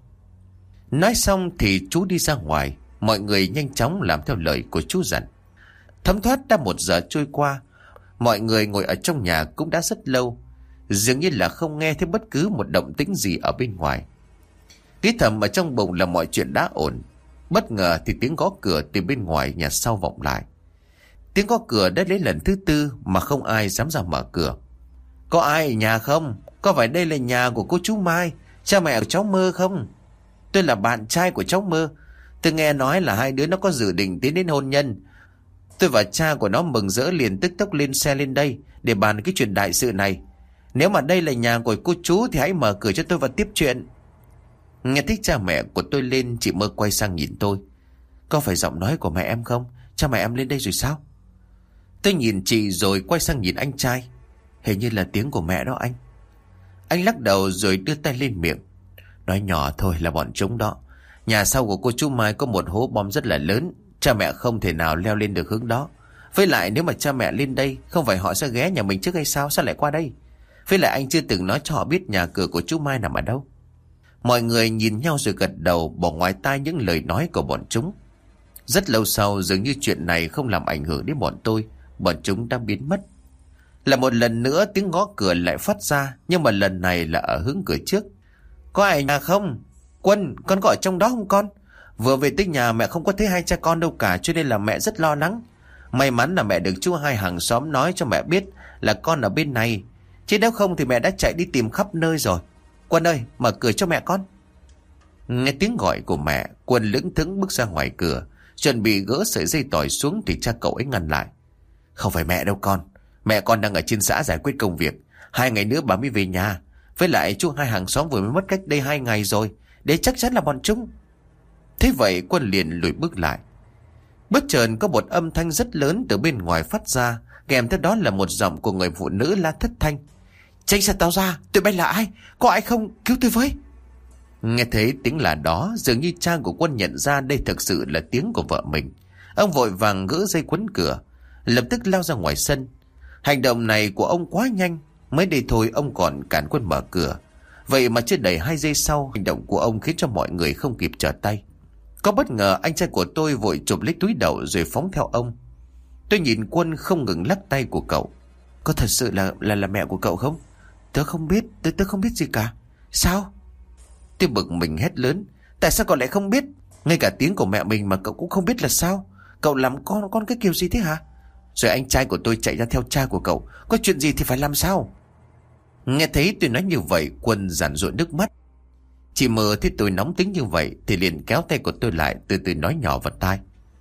Nói xong thì chú đi ra ngoài. Mọi người nhanh chóng làm theo lời của chú dặn. Thấm thoát đã 1 giờ trôi qua. Mọi người ngồi ở trong nhà cũng đã rất lâu, dường như là không nghe thấy bất cứ một động tĩnh gì ở bên ngoài. Nghĩ thầm ở trong bụng là mọi chuyện đã ổn. Bất ngờ thì tiếng gõ cửa từ bên ngoài nhà sau vọng lại. Tiếng gõ cửa đã lấy lần thứ 4 mà không ai dám ra mở cửa. Có ai ở nhà không? Có phải đây là nhà của cô chú Mai, cha mẹ của cháu Mơ không? Tôi là bạn trai của cháu Mơ. Tôi nghe nói là hai đứa nó có dự định tiến đến hôn nhân. Tôi và cha của nó mừng rỡ liền tức tốc lên xe lên đây để bàn cái chuyện đại sự này. Nếu mà đây là nhà của cô chú thì hãy mở cửa cho tôi và tiếp chuyện. Nghe thấy cha mẹ của tôi lên, chị Mơ quay sang nhìn tôi. Có phải giọng nói của mẹ em không? Cha mẹ em lên đây rồi sao? Tôi nhìn chị rồi quay sang nhìn anh trai. Hình như là tiếng của mẹ đó anh. Anh lắc đầu rồi đưa tay lên miệng. Nói nhỏ thôi, là bọn chúng đó. Nhà sau của cô chú Mai có một hố bom rất là lớn. Cha mẹ không thể nào leo lên được hướng đó. Với lại nếu mà cha mẹ lên đây, không phải họ sẽ ghé nhà mình trước hay sao? Sao lại qua đây? Với lại anh chưa từng nói cho họ biết nhà cửa của chú Mai nằm ở đâu. Mọi người nhìn nhau rồi gật đầu, bỏ ngoài tai những lời nói của bọn chúng. Rất lâu sau, dường như chuyện này không làm ảnh hưởng đến bọn tôi. Bọn chúng đã biến mất. Là một lần nữa tiếng gõ cửa lại phát ra, nhưng mà lần này là ở hướng cửa trước. Có ai nhà không? Quân, con có ở trong đó không con? Vừa về tới nhà mẹ không có thấy hai cha con đâu cả, cho nên là mẹ rất lo lắng. May mắn là mẹ được chú hai hàng xóm nói cho mẹ biết là con ở bên này, chứ nếu không thì mẹ đã chạy đi tìm khắp nơi rồi. Quân ơi, mở cửa cho mẹ con. Nghe tiếng gọi của mẹ, Quân lững thững bước ra ngoài cửa, chuẩn bị gỡ sợi dây tỏi xuống thì cha cậu ấy ngăn lại. Không phải mẹ đâu con. Mẹ con đang ở trên xã giải quyết công việc. 2 ngày nữa bà mới về nhà. Với lại chú hai hàng xóm vừa mới mất cách đây 2 ngày rồi. Đấy chắc chắn là bọn chúng. Thế vậy Quân liền lùi bước lại. Bất chợt có một âm thanh rất lớn từ bên ngoài phát ra, kèm theo đó là một giọng của người phụ nữ la thất thanh. Tránh xa tao ra, tụi bay là ai? Có ai không? Cứu tôi với. Nghe thấy tiếng là đó, dường như cha của Quân nhận ra đây thực sự là tiếng của vợ mình. Ông vội vàng gỡ dây quấn cửa, lập tức lao ra ngoài sân. Hành động này của ông quá nhanh, mới đây thôi ông còn cản Quân mở cửa. Vậy mà chưa đầy 2 giây sau, hành động của ông khiến cho mọi người không kịp trở tay. Có bất ngờ anh trai của tôi vội chụp lấy túi đậu rồi phóng theo ông. Tôi nhìn Quân không ngừng lắc tay của cậu. Có thật sự là mẹ của cậu không? Tớ không biết, tớ không biết gì cả. Sao? Tôi bực mình hét lớn. Tại sao cậu lại không biết? Ngay cả tiếng của mẹ mình mà cậu cũng không biết là sao? Cậu làm con cái kiểu gì thế hả? Rồi anh trai của tôi chạy ra theo cha của cậu. Có chuyện gì thì phải làm sao? Nghe thấy tôi nói như vậy, Quân giàn giụa nước mắt. Chị Mơ thấy tôi nóng tính như vậy thì liền kéo tay của tôi lại, từ từ nói nhỏ vào tai.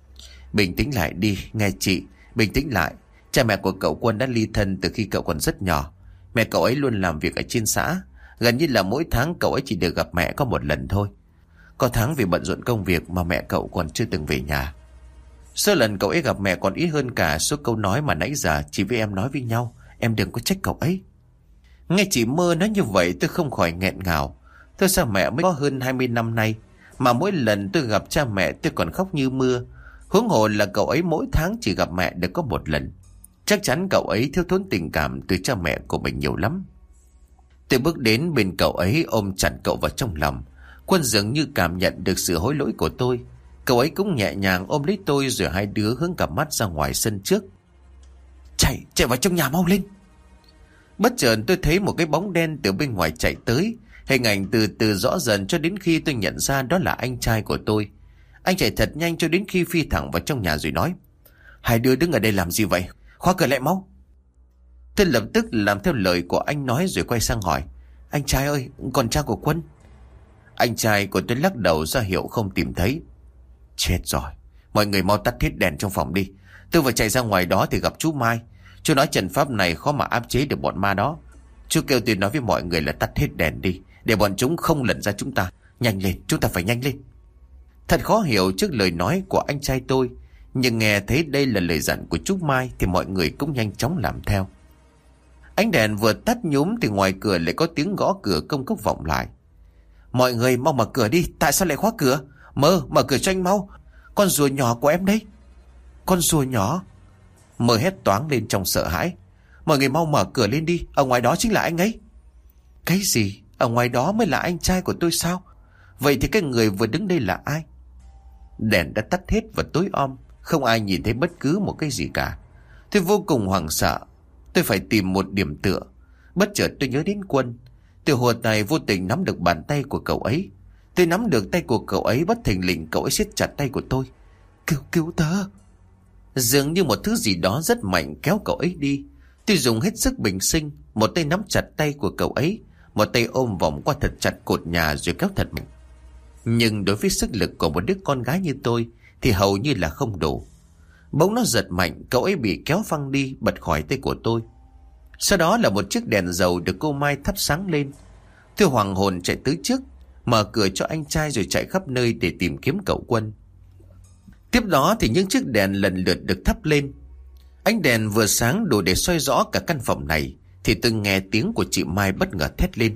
Bình tĩnh lại đi, nghe chị. Bình tĩnh lại. Cha mẹ của cậu Quân đã ly thân từ khi cậu còn rất nhỏ. Mẹ cậu ấy luôn làm việc ở trên xã. Gần như là mỗi tháng cậu ấy chỉ được gặp mẹ có 1 lần thôi. Có tháng vì bận rộn công việc mà mẹ cậu còn chưa từng về nhà. Số lần cậu ấy gặp mẹ còn ít hơn cả số câu nói mà nãy giờ chị với em nói với nhau. Em đừng có trách cậu ấy. Nghe chị Mơ nói như vậy tôi không khỏi nghẹn ngào. Tôi sao mẹ mới có hơn 20 năm nay mà mỗi lần tôi gặp cha mẹ tôi còn khóc như mưa. Huống hồ là cậu ấy mỗi tháng chỉ gặp mẹ được có 1 lần. Chắc chắn cậu ấy thiếu thốn tình cảm từ cha mẹ của mình nhiều lắm. Tôi bước đến bên cậu ấy ôm chặt cậu vào trong lòng. Quân dường như cảm nhận được sự hối lỗi của tôi. Cậu ấy cũng nhẹ nhàng ôm lấy tôi rồi hai đứa hướng cặp mắt ra ngoài sân trước. Chạy vào trong nhà mau lên. Bất chợt tôi thấy một cái bóng đen từ bên ngoài chạy tới. Hình ảnh từ từ rõ dần cho đến khi tôi nhận ra đó là anh trai của tôi. Anh chạy thật nhanh cho đến khi phi thẳng vào trong nhà rồi nói. Hai đứa đứng ở đây làm gì vậy? Khóa cửa lại mau. Tôi lập tức làm theo lời của anh nói rồi quay sang hỏi: Anh trai ơi, còn cha của Quân? Anh trai của tôi lắc đầu ra hiệu không tìm thấy. Chết rồi, mọi người mau tắt hết đèn trong phòng đi. Tôi vừa chạy ra ngoài đó thì gặp chú Mai. Chú nói trận pháp này khó mà áp chế được bọn ma đó. Chú kêu tôi nói với mọi người là tắt hết đèn đi, để bọn chúng không lẩn ra chúng ta. Nhanh lên, chúng ta phải nhanh lên. Thật khó hiểu trước lời nói của anh trai tôi, nhưng nghe thấy đây là lời dặn của chú Mai thì mọi người cũng nhanh chóng làm theo. Ánh đèn vừa tắt nhúm thì ngoài cửa lại có tiếng gõ cửa công cốc vọng lại. Mọi người mau mở cửa đi, tại sao lại khóa cửa? Mở cửa cho anh mau. Con rùa nhỏ của em đấy. Con rùa nhỏ? Mơ hét toáng lên trong sợ hãi. Mọi người mau mở cửa lên đi, ở ngoài đó chính là anh ấy. Cái gì? Ở ngoài đó mới là anh trai của tôi sao? Vậy thì cái người vừa đứng đây là ai? Đèn đã tắt hết và tối om, không ai nhìn thấy bất cứ một cái gì cả. Tôi vô cùng hoảng sợ. Tôi phải tìm một điểm tựa. Bất chợt tôi nhớ đến Quân. Từ hồi này vô tình nắm được bàn tay của cậu ấy. Tôi nắm được tay của cậu ấy, bất thình lình cậu ấy siết chặt tay của tôi. Cứu tớ. Dường như một thứ gì đó rất mạnh kéo cậu ấy đi. Tôi dùng hết sức bình sinh, một tay nắm chặt tay của cậu ấy, một tay ôm vòng qua thật chặt cột nhà rồi kéo thật mạnh. Nhưng đối với sức lực của một đứa con gái như tôi thì hầu như là không đủ. Bỗng nó giật mạnh, cậu ấy bị kéo phăng đi, bật khỏi tay của tôi. Sau đó là một chiếc đèn dầu được cô Mai thắp sáng lên. Tôi hoàng hồn chạy tới trước, mở cửa cho anh trai rồi chạy khắp nơi để tìm kiếm cậu Quân. Tiếp đó thì những chiếc đèn lần lượt được thắp lên. Ánh đèn vừa sáng đủ để soi rõ cả căn phòng này thì tôi nghe tiếng của chị Mai bất ngờ thét lên: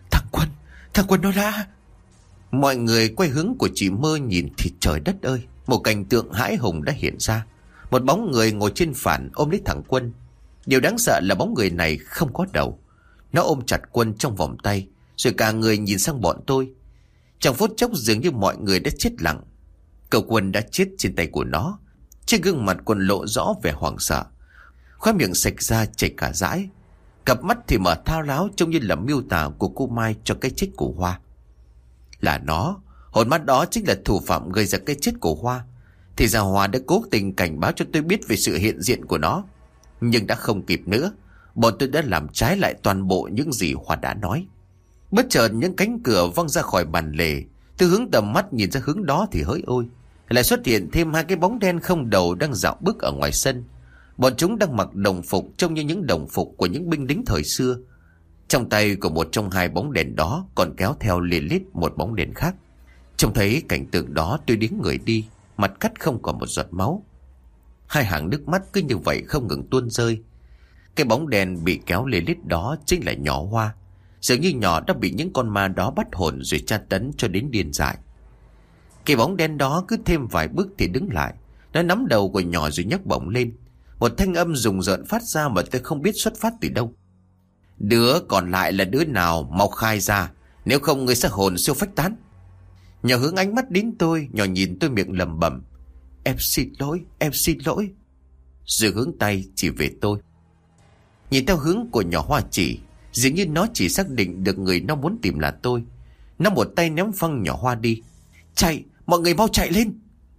Thằng Quân nó đã... Mọi người quay hướng của chị Mơ nhìn thì trời đất ơi, một cảnh tượng hãi hùng đã hiện ra. Một bóng người ngồi trên phản ôm lấy thằng Quân. Điều đáng sợ là bóng người này không có đầu. Nó ôm chặt Quân trong vòng tay, rồi cả người nhìn sang bọn tôi. Trong phút chốc dường như mọi người đã chết lặng. Cậu Quân đã chết trên tay của nó. Trên gương mặt Quân lộ rõ vẻ hoảng sợ, khóe miệng sạch ra chảy cả dãi, cặp mắt thì mở thao láo trông như là miêu tả của cô Mai cho cái chết của Hoa. Là nó, hồn mắt đó chính là thủ phạm gây ra cái chết của Hoa. Thì ra Hoa đã cố tình cảnh báo cho tôi biết về sự hiện diện của nó. Nhưng đã không kịp nữa, bọn tôi đã làm trái lại toàn bộ những gì Hoa đã nói. Bất chợt những cánh cửa văng ra khỏi bàn lề. Tôi hướng tầm mắt nhìn ra hướng đó thì hỡi ôi, lại xuất hiện thêm hai cái bóng đen không đầu đang dạo bước ở ngoài sân. Bọn chúng đang mặc đồng phục trông như những đồng phục của những binh lính thời xưa. Trong tay của một trong hai bóng đèn đó còn kéo theo liền lít một bóng đèn khác. Trông thấy cảnh tượng đó tôi điếng người đi, mặt cắt không còn một giọt máu. Hai hàng nước mắt cứ như vậy không ngừng tuôn rơi. Cái bóng đèn bị kéo liền lít đó chính là nhỏ Hoa. Dường như nhỏ đã bị những con ma đó bắt hồn rồi tra tấn cho đến điên dại. Cái bóng đen đó cứ thêm vài bước thì đứng lại. Nó nắm đầu của nhỏ rồi nhấc bổng lên. Một thanh âm rùng rợn phát ra mà tôi không biết xuất phát từ đâu. Đứa còn lại là đứa nào, mau khai ra, nếu không người sẽ hồn siêu phách tán. Nhỏ hướng ánh mắt đến tôi, nhỏ nhìn tôi miệng lẩm bẩm: Em xin lỗi. Rồi hướng tay chỉ về tôi. Nhìn theo hướng của nhỏ Hoa chỉ, dường như nó chỉ xác định được người nó muốn tìm là tôi. Nó một tay ném phăng nhỏ Hoa đi. Chạy, mọi người mau chạy lên.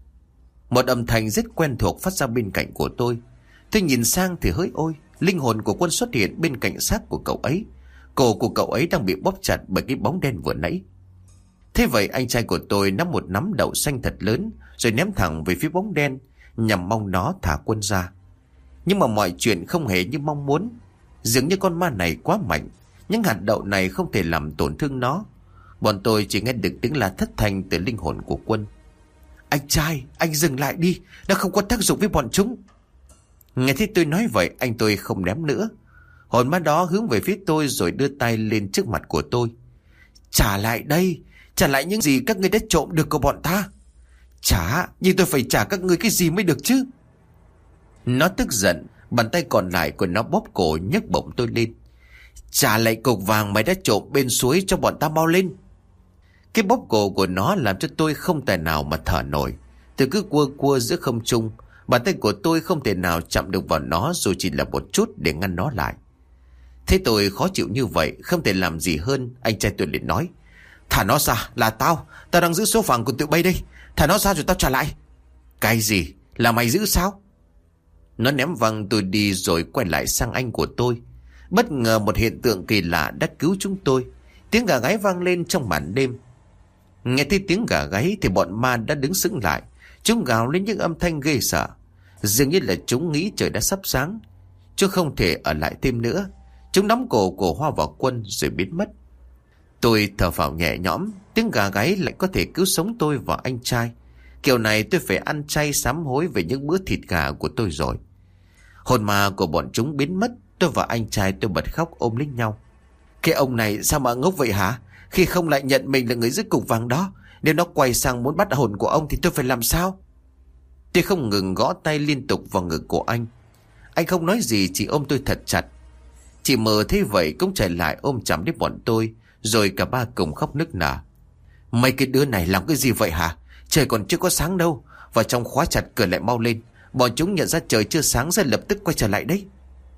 Một âm thanh rất quen thuộc phát ra bên cạnh của tôi. Tôi nhìn sang thì hỡi ôi, linh hồn của Quân xuất hiện bên cạnh xác của cậu ấy. Cổ của cậu ấy đang bị bóp chặt bởi cái bóng đen vừa nãy. Thế vậy anh trai của tôi nắm một nắm đậu xanh thật lớn rồi ném thẳng về phía bóng đen, nhằm mong nó thả Quân ra. Nhưng mà mọi chuyện không hề như mong muốn. Dường như con ma này quá mạnh, những hạt đậu này không thể làm tổn thương nó. Bọn tôi chỉ nghe được tiếng la thất thanh từ linh hồn của Quân: Anh trai, anh dừng lại đi, nó không có tác dụng với bọn chúng. Nghe thấy tôi nói vậy, anh tôi không ném nữa. Hồn ma đó hướng về phía tôi rồi đưa tay lên trước mặt của tôi: Trả lại đây, trả lại những gì các ngươi đã trộm được của bọn ta. Trả, nhưng tôi phải trả các ngươi cái gì mới được chứ? Nó tức giận, bàn tay còn lại của nó bóp cổ nhấc bổng tôi lên: Trả lại cục vàng mày đã trộm bên suối cho bọn ta mau lên. Cái bóp cổ của nó làm cho tôi không tài nào mà thở nổi. Tôi cứ cua giữa không trung. Bàn tay của tôi không thể nào chạm được vào nó, dù chỉ là một chút để ngăn nó lại. Thế tôi khó chịu như vậy, không thể làm gì hơn. Anh trai tôi liền nói: Thả nó ra, là tao đang giữ số vàng của tụi bay đây. Thả nó ra rồi tao trả lại. Cái gì? Là mày giữ sao? Nó ném văng tôi đi rồi quay lại sang anh của tôi. Bất ngờ một hiện tượng kỳ lạ đã cứu chúng tôi. Tiếng gà gáy vang lên trong màn đêm. Nghe thấy tiếng gà gáy thì bọn ma đã đứng sững lại. Chúng gào lên những âm thanh ghê sợ. Dường như là chúng nghĩ trời đã sắp sáng. Chúng không thể ở lại thêm nữa. Chúng nắm cổ của Hoa và Quân rồi biến mất. Tôi thở phào nhẹ nhõm. Tiếng gà gáy lại có thể cứu sống tôi và anh trai. Kiểu này tôi phải ăn chay sám hối về những bữa thịt gà của tôi rồi. Hồn ma của bọn chúng biến mất. Tôi và anh trai tôi bật khóc ôm lấy nhau. Cái ông này sao mà ngốc vậy hả? Khi không lại nhận mình là người giữ cục vàng đó. Nếu nó quay sang muốn bắt hồn của ông thì tôi phải làm sao? Tôi không ngừng gõ tay liên tục vào ngực của anh. Anh không nói gì, chỉ ôm tôi thật chặt. Chị Mờ thấy vậy cũng chạy lại ôm chầm đến bọn tôi. Rồi cả ba cùng khóc nức nở. Mấy cái đứa này làm cái gì vậy hả? Trời còn chưa có sáng đâu. Vào trong khóa chặt cửa lại mau lên. Bọn chúng nhận ra trời chưa sáng sẽ lập tức quay trở lại đấy.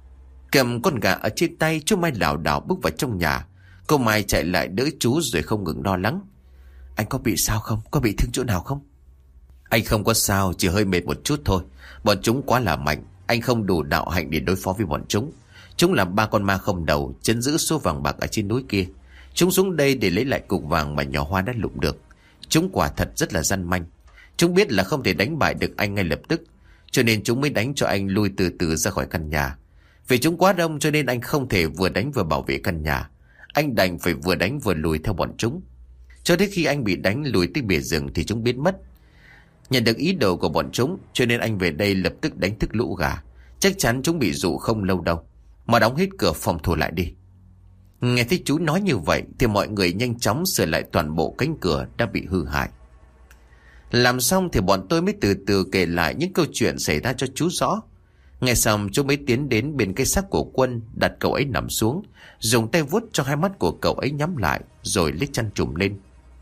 Cầm con gà ở trên tay, chú Mai lảo đảo bước vào trong nhà. Cô Mai chạy lại đỡ chú rồi không ngừng lo lắng. Anh có bị sao không? Có bị thương chỗ nào không? Anh không có sao, chỉ hơi mệt một chút thôi. Bọn chúng quá là mạnh. Anh không đủ đạo hạnh để đối phó với bọn chúng. Chúng là 3 con ma không đầu, trấn giữ số vàng bạc ở trên núi kia. Chúng xuống đây để lấy lại cục vàng mà nhỏ Hoa đã lụm được. Chúng quả thật rất là gian manh. Chúng biết là không thể đánh bại được anh ngay lập tức, cho nên chúng mới đánh cho anh lui từ từ ra khỏi căn nhà. Vì chúng quá đông cho nên anh không thể vừa đánh vừa bảo vệ căn nhà. Anh đành phải vừa đánh vừa lùi theo bọn chúng. Cho đến khi anh bị đánh lùi tới bìa rừng thì chúng biến mất. Nhận được ý đồ của bọn chúng, cho nên anh về đây lập tức đánh thức lũ gà. Chắc chắn chúng bị dụ không lâu đâu. Mà đóng hết cửa phòng thủ lại đi. Nghe thấy chú nói như vậy thì mọi người nhanh chóng sửa lại toàn bộ cánh cửa đã bị hư hại. Làm xong thì bọn tôi mới từ từ kể lại những câu chuyện xảy ra cho chú rõ. Nghe xong chú mới tiến đến bên cái xác của Quân, đặt cậu ấy nằm xuống, dùng tay vuốt cho hai mắt của cậu ấy nhắm lại, rồi lấy chăn trùm lên.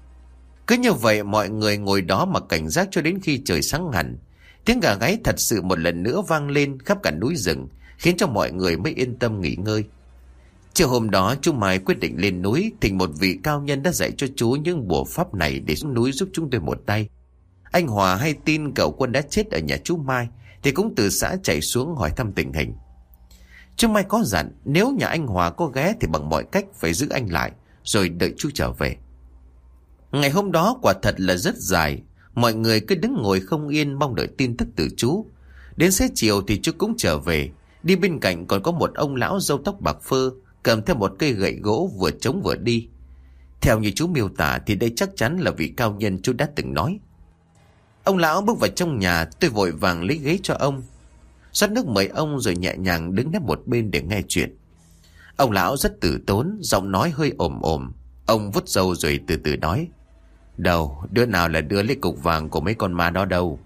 Cứ như vậy mọi người ngồi đó mà cảnh giác cho đến khi trời sáng hẳn. Tiếng gà gáy thật sự một lần nữa vang lên khắp cả núi rừng, khiến cho mọi người mới yên tâm nghỉ ngơi. Chiều hôm đó chú Mai quyết định lên núi, thỉnh một vị cao nhân đã dạy cho chú những bùa pháp này để xuống núi giúp chúng tôi một tay. Anh Hòa hay tin cậu Quân đã chết ở nhà chú Mai thì cũng từ xã chạy xuống hỏi thăm tình hình. Chú Mai có dặn nếu nhà anh Hòa có ghé thì bằng mọi cách phải giữ anh lại, rồi đợi chú trở về. Ngày hôm đó quả thật là rất dài. Mọi người cứ đứng ngồi không yên mong đợi tin tức từ chú. Đến xế chiều thì chú cũng trở về. Đi bên cạnh còn có một ông lão râu tóc bạc phơ, cầm theo một cây gậy gỗ vừa chống vừa đi. Theo như chú miêu tả thì đây chắc chắn là vị cao nhân chú đã từng nói. Ông lão bước vào trong nhà, tôi vội vàng lấy ghế cho ông, rót nước mời ông rồi nhẹ nhàng đứng nép một bên để nghe chuyện. Ông lão rất tử tốn, giọng nói hơi ồm ồm. Ông vuốt râu rồi từ từ nói. Đâu, đứa nào là đưa lấy cục vàng của mấy con ma đó đâu?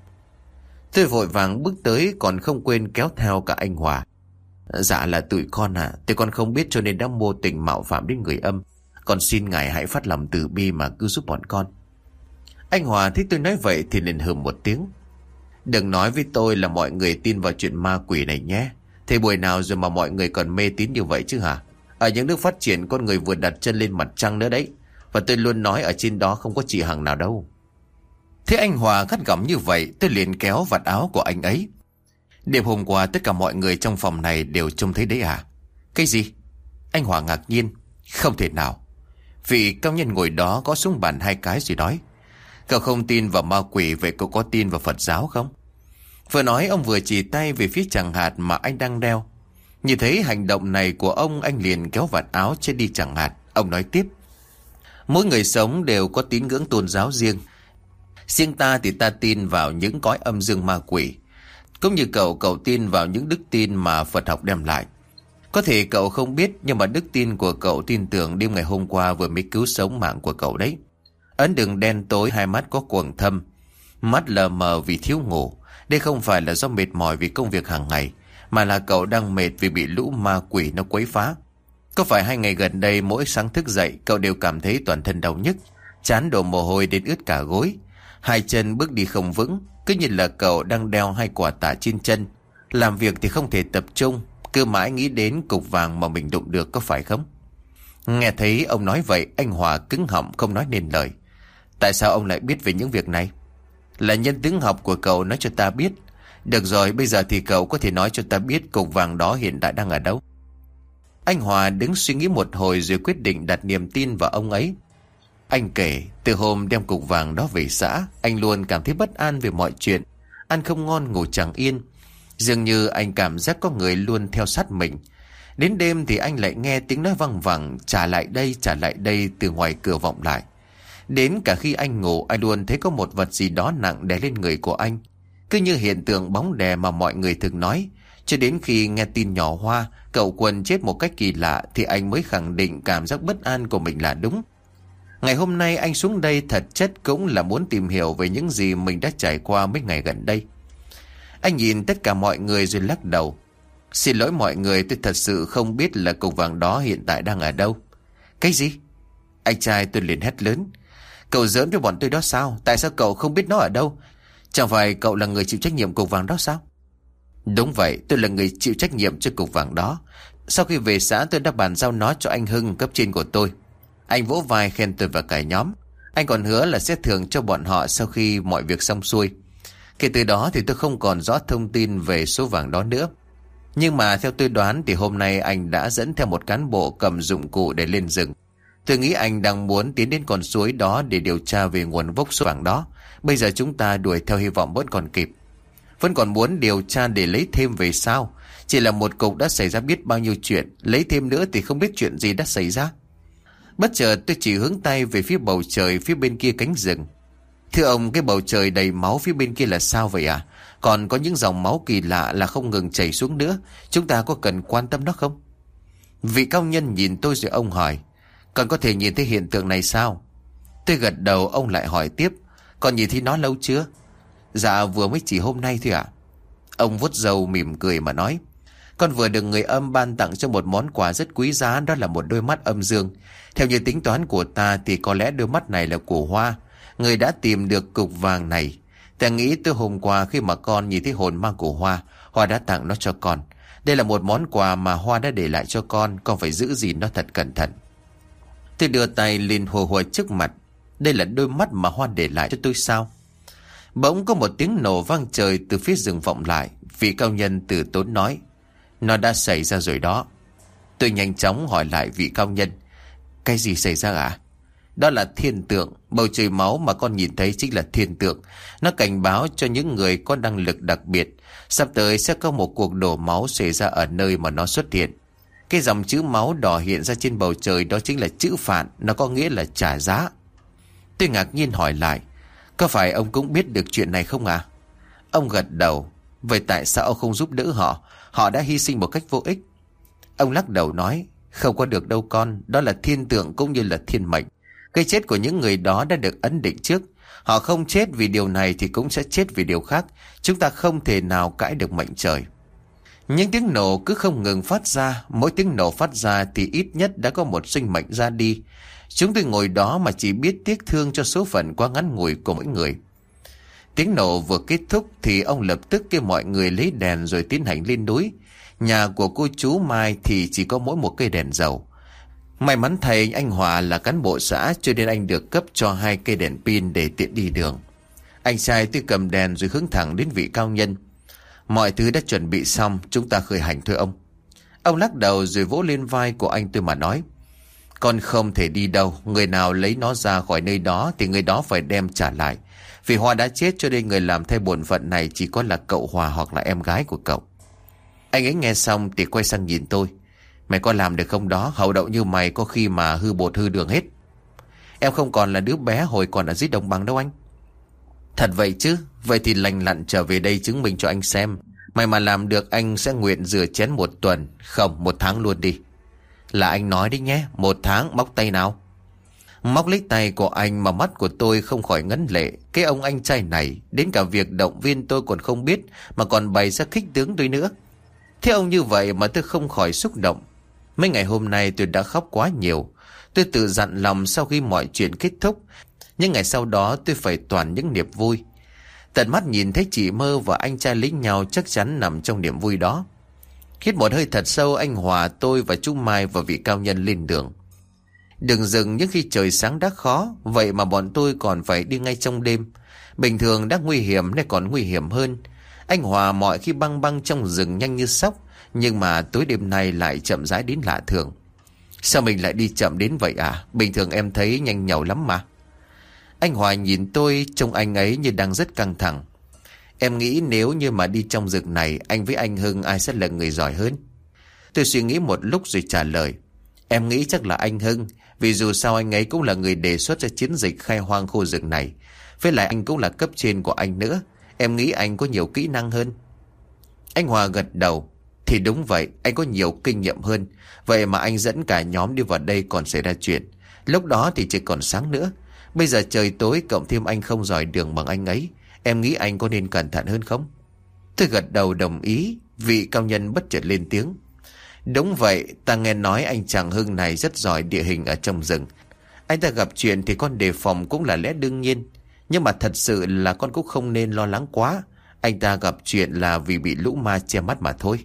Tôi vội vàng bước tới còn không quên kéo theo cả anh Hòa. Dạ là tụi con à, tụi con không biết cho nên đã vô tình mạo phạm đến người âm. Con xin ngài hãy phát lòng từ bi mà cứ giúp bọn con. Anh Hòa thấy tôi nói vậy thì liền hừm một tiếng. Đừng nói với tôi là mọi người tin vào chuyện ma quỷ này nhé. Thế buổi nào rồi mà mọi người còn mê tín như vậy chứ hả? Ở những nước phát triển con người vừa đặt chân lên mặt trăng nữa đấy. Và tôi luôn nói ở trên đó không có chị Hằng nào đâu. Thế anh Hòa gắt gỏng như vậy, tôi liền kéo vạt áo của anh ấy. Đêm hôm qua tất cả mọi người trong phòng này đều trông thấy đấy à? Cái gì? Anh Hòa ngạc nhiên. Không thể nào. Vị cao nhân ngồi đó có xuống bàn 2 cái rồi nói. Cậu không tin vào ma quỷ, vậy cậu có tin vào Phật giáo không? Vừa nói ông vừa chỉ tay về phía tràng hạt mà anh đang đeo. Nhìn thấy hành động này của ông, anh liền kéo vạt áo che đi tràng hạt. Ông nói tiếp. Mỗi người sống đều có tín ngưỡng tôn giáo riêng. Riêng ta thì ta tin vào những cõi âm dương ma quỷ. Cũng như cậu tin vào những đức tin mà Phật học đem lại. Có thể cậu không biết, nhưng mà đức tin của cậu tin tưởng đêm ngày hôm qua vừa mới cứu sống mạng của cậu đấy. Ấn đường đen tối, 2 mắt có quầng thâm, mắt lờ mờ vì thiếu ngủ. Đây không phải là do mệt mỏi vì công việc hàng ngày, mà là cậu đang mệt vì bị lũ ma quỷ nó quấy phá. Có phải 2 ngày gần đây mỗi sáng thức dậy cậu đều cảm thấy toàn thân đau nhức, trán đổ mồ hôi đến ướt cả gối, 2 chân bước đi không vững, cứ như là cậu đang đeo 2 quả tạ trên chân. Làm việc thì không thể tập trung, cứ mãi nghĩ đến cục vàng mà mình đụng được, có phải không? Nghe thấy ông nói vậy, anh Hòa cứng họng không nói nên lời. Tại sao ông lại biết về những việc này? Là nhân tướng học của cậu nói cho ta biết. Được rồi, bây giờ thì cậu có thể nói cho ta biết cục vàng đó hiện tại đang ở đâu? Anh Hòa đứng suy nghĩ một hồi rồi quyết định đặt niềm tin vào ông ấy. Anh kể, từ hôm đem cục vàng đó về xã, anh luôn cảm thấy bất an về mọi chuyện. Ăn không ngon, ngủ chẳng yên. Dường như anh cảm giác có người luôn theo sát mình. Đến đêm thì anh lại nghe tiếng nói văng vẳng, trả lại đây từ ngoài cửa vọng lại. Đến cả khi anh ngủ, anh luôn thấy có một vật gì đó nặng đè lên người của anh. Cứ như hiện tượng bóng đè mà mọi người thường nói. Cho đến khi nghe tin nhỏ Hoa, cậu Quân chết một cách kỳ lạ, thì anh mới khẳng định cảm giác bất an của mình là đúng. Ngày hôm nay anh xuống đây thật chất cũng là muốn tìm hiểu về những gì mình đã trải qua mấy ngày gần đây. Anh nhìn tất cả mọi người rồi lắc đầu. Xin lỗi mọi người, tôi thật sự không biết là cục vàng đó hiện tại đang ở đâu. Cái gì? Anh trai tôi liền hét lớn. Cậu giỡn với bọn tôi đó sao? Tại sao cậu không biết nó ở đâu? Chẳng phải cậu là người chịu trách nhiệm cục vàng đó sao? Đúng vậy, tôi là người chịu trách nhiệm cho cục vàng đó. Sau khi về xã tôi đã bàn giao nó cho anh Hưng, cấp trên của tôi. Anh vỗ vai khen tôi và cả nhóm. Anh còn hứa là sẽ thưởng cho bọn họ sau khi mọi việc xong xuôi. Kể từ đó thì tôi không còn rõ thông tin về số vàng đó nữa. Nhưng mà theo tôi đoán thì hôm nay anh đã dẫn theo một cán bộ cầm dụng cụ để lên rừng. Tôi nghĩ anh đang muốn tiến đến con suối đó để điều tra về nguồn gốc số vàng đó. Bây giờ chúng ta đuổi theo hy vọng vẫn còn kịp. Vẫn còn muốn điều tra để lấy thêm về sao? Chỉ là một cục đã xảy ra biết bao nhiêu chuyện, lấy thêm nữa thì không biết chuyện gì đã xảy ra. Bất chợt tôi chỉ hướng tay về phía bầu trời phía bên kia cánh rừng. Thưa ông, cái bầu trời đầy máu phía bên kia là sao vậy à? Còn có những dòng máu kỳ lạ là không ngừng chảy xuống nữa. Chúng ta có cần quan tâm nó không? Vị cao nhân nhìn tôi rồi ông hỏi. Còn có thể nhìn thấy hiện tượng này sao? Tôi gật đầu, ông lại hỏi tiếp. Còn nhìn thấy nó lâu chưa? Dạ vừa mới chỉ hôm nay thôi ạ. Ông vuốt râu mỉm cười mà nói. Con vừa được người âm ban tặng cho một món quà rất quý giá, đó là một đôi mắt âm dương. Theo như tính toán của ta thì có lẽ đôi mắt này là của Hoa, người đã tìm được cục vàng này. Ta nghĩ từ hôm qua khi mà con nhìn thấy hồn ma của Hoa, Hoa đã tặng nó cho con. Đây là một món quà mà Hoa đã để lại cho con phải giữ gìn nó thật cẩn thận. Tôi đưa tay lên hồ hồ trước mặt. Đây là đôi mắt mà Hoa để lại cho tôi sao? Bỗng có một tiếng nổ vang trời từ phía rừng vọng lại. Vị cao nhân từ tốn nói. Nó đã xảy ra rồi đó. Tôi nhanh chóng hỏi lại vị cao nhân. Cái gì xảy ra ạ? Đó là thiên tượng. Bầu trời máu mà con nhìn thấy chính là thiên tượng. Nó cảnh báo cho những người có năng lực đặc biệt. Sắp tới sẽ có một cuộc đổ máu xảy ra ở nơi mà nó xuất hiện. Cái dòng chữ máu đỏ hiện ra trên bầu trời đó chính là chữ phạn. Nó có nghĩa là trả giá. Tôi ngạc nhiên hỏi lại. Có phải ông cũng biết được chuyện này không ạ? Ông gật đầu. Vậy tại sao ông không giúp đỡ họ? Họ đã hy sinh một cách vô ích. Ông lắc đầu nói. Không có được đâu con. Đó là thiên tượng cũng như là thiên mệnh. Cái chết của những người đó đã được ấn định trước. Họ không chết vì điều này thì cũng sẽ chết vì điều khác. Chúng ta không thể nào cãi được mệnh trời. Những tiếng nổ cứ không ngừng phát ra. Mỗi tiếng nổ phát ra thì ít nhất đã có một sinh mệnh ra đi. Chúng tôi ngồi đó mà chỉ biết tiếc thương cho số phận quá ngắn ngủi của mỗi người. Tiếng nổ vừa kết thúc thì ông lập tức kêu mọi người lấy đèn rồi tiến hành lên núi. Nhà của cô chú Mai thì chỉ có mỗi một cây đèn dầu. May mắn thầy anh Hòa là cán bộ xã cho nên anh được cấp cho 2 cây đèn pin để tiện đi đường. Anh trai tôi cầm đèn rồi hướng thẳng đến vị cao nhân. Mọi thứ đã chuẩn bị xong, chúng ta khởi hành thôi ông. Ông lắc đầu rồi vỗ lên vai của anh tôi mà nói. Con không thể đi đâu, người nào lấy nó ra khỏi nơi đó thì người đó phải đem trả lại. Vì Hoa đã chết cho nên người làm thay bổn phận này chỉ có là cậu Hòa hoặc là em gái của cậu. Anh ấy nghe xong thì quay sang nhìn tôi. Mày có làm được không đó? Hậu đậu như mày có khi mà hư bột hư đường hết. Em không còn là đứa bé hồi còn ở dưới đồng bằng đâu anh. Thật vậy chứ? Vậy thì lành lặn trở về đây chứng minh cho anh xem. Mày mà làm được anh sẽ nguyện rửa chén 1 tuần. Không, 1 tháng luôn đi. Là anh nói đấy nhé. 1 tháng móc tay nào. Móc lấy tay của anh mà mắt của tôi không khỏi ngấn lệ. Cái ông anh trai này, đến cả việc động viên tôi còn không biết mà còn bày ra khích tướng tôi nữa. Thế ông như vậy mà tôi không khỏi xúc động. Mấy ngày hôm nay tôi đã khóc quá nhiều. Tôi tự dặn lòng sau khi mọi chuyện kết thúc, những ngày sau đó tôi phải toàn những niềm vui. Tận mắt nhìn thấy chị Mơ và anh trai lấy nhau chắc chắn nằm trong niềm vui đó. Hít một hơi thật sâu, anh Hòa, tôi và chú Mai và vị cao nhân lên đường. Đường rừng những khi trời sáng đã khó, vậy mà bọn tôi còn phải đi ngay trong đêm. Bình thường đã nguy hiểm nay còn nguy hiểm hơn. Anh Hòa mọi khi băng băng trong rừng nhanh như sóc, nhưng mà tối đêm nay lại chậm rãi đến lạ thường. Sao mình lại đi chậm đến vậy à? Bình thường em thấy nhanh nhảu lắm mà. Anh Hòa nhìn tôi, trông anh ấy như đang rất căng thẳng. Em nghĩ nếu như mà đi trong rừng này, anh với anh Hưng ai sẽ là người giỏi hơn? Tôi suy nghĩ một lúc rồi trả lời. Em nghĩ chắc là anh Hưng, vì dù sao anh ấy cũng là người đề xuất ra chiến dịch khai hoang khu rừng này. Với lại anh cũng là cấp trên của anh nữa. Em nghĩ anh có nhiều kỹ năng hơn. Anh Hòa gật đầu. Thì đúng vậy, anh có nhiều kinh nghiệm hơn. Vậy mà anh dẫn cả nhóm đi vào đây còn xảy ra chuyện. Lúc đó thì chỉ còn sáng nữa. Bây giờ trời tối, cộng thêm anh không giỏi đường bằng anh ấy. Em nghĩ anh có nên cẩn thận hơn không? Tôi gật đầu đồng ý. Vị cao nhân bất chợt lên tiếng. Đúng vậy, ta nghe nói anh chàng Hưng này rất giỏi địa hình ở trong rừng. Anh ta gặp chuyện thì con đề phòng cũng là lẽ đương nhiên. Nhưng mà thật sự là con cũng không nên lo lắng quá. Anh ta gặp chuyện là vì bị lũ ma che mắt mà thôi.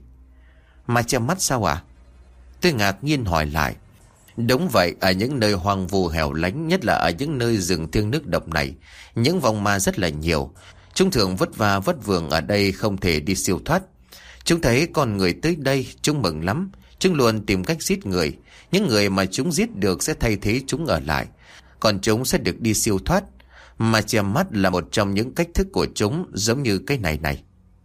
Ma che mắt sao à? Tôi ngạc nhiên hỏi lại. Đúng vậy, ở những nơi hoang vu hẻo lánh, nhất là ở những nơi rừng thiêng nước độc này, những vong ma rất là nhiều. Chúng thường vất vả vất vưởng ở đây, không thể đi siêu thoát. Chúng thấy con người tới đây, chúng mừng lắm. Chúng luôn tìm cách giết người. Những người mà chúng giết được sẽ thay thế chúng ở lại. Còn chúng sẽ được đi siêu thoát. Mà che mắt là một trong những cách thức của chúng, giống như cái này.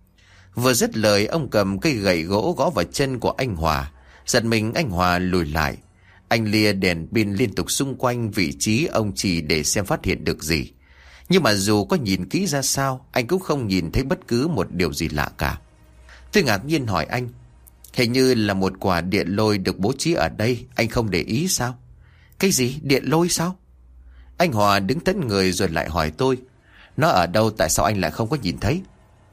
Vừa dứt lời, ông cầm cây gậy gỗ gõ vào chân của anh Hòa. Giật mình anh Hòa lùi lại. Anh lia đèn pin liên tục xung quanh vị trí ông chỉ để xem phát hiện được gì. Nhưng mà dù có nhìn kỹ ra sao, anh cũng không nhìn thấy bất cứ một điều gì lạ cả. Tôi ngạc nhiên hỏi anh. Hình như là một quả điện lôi được bố trí ở đây, anh không để ý sao? Cái gì? Điện lôi sao? Anh Hòa đứng thẫn người rồi lại hỏi tôi. Nó ở đâu, tại sao anh lại không có nhìn thấy?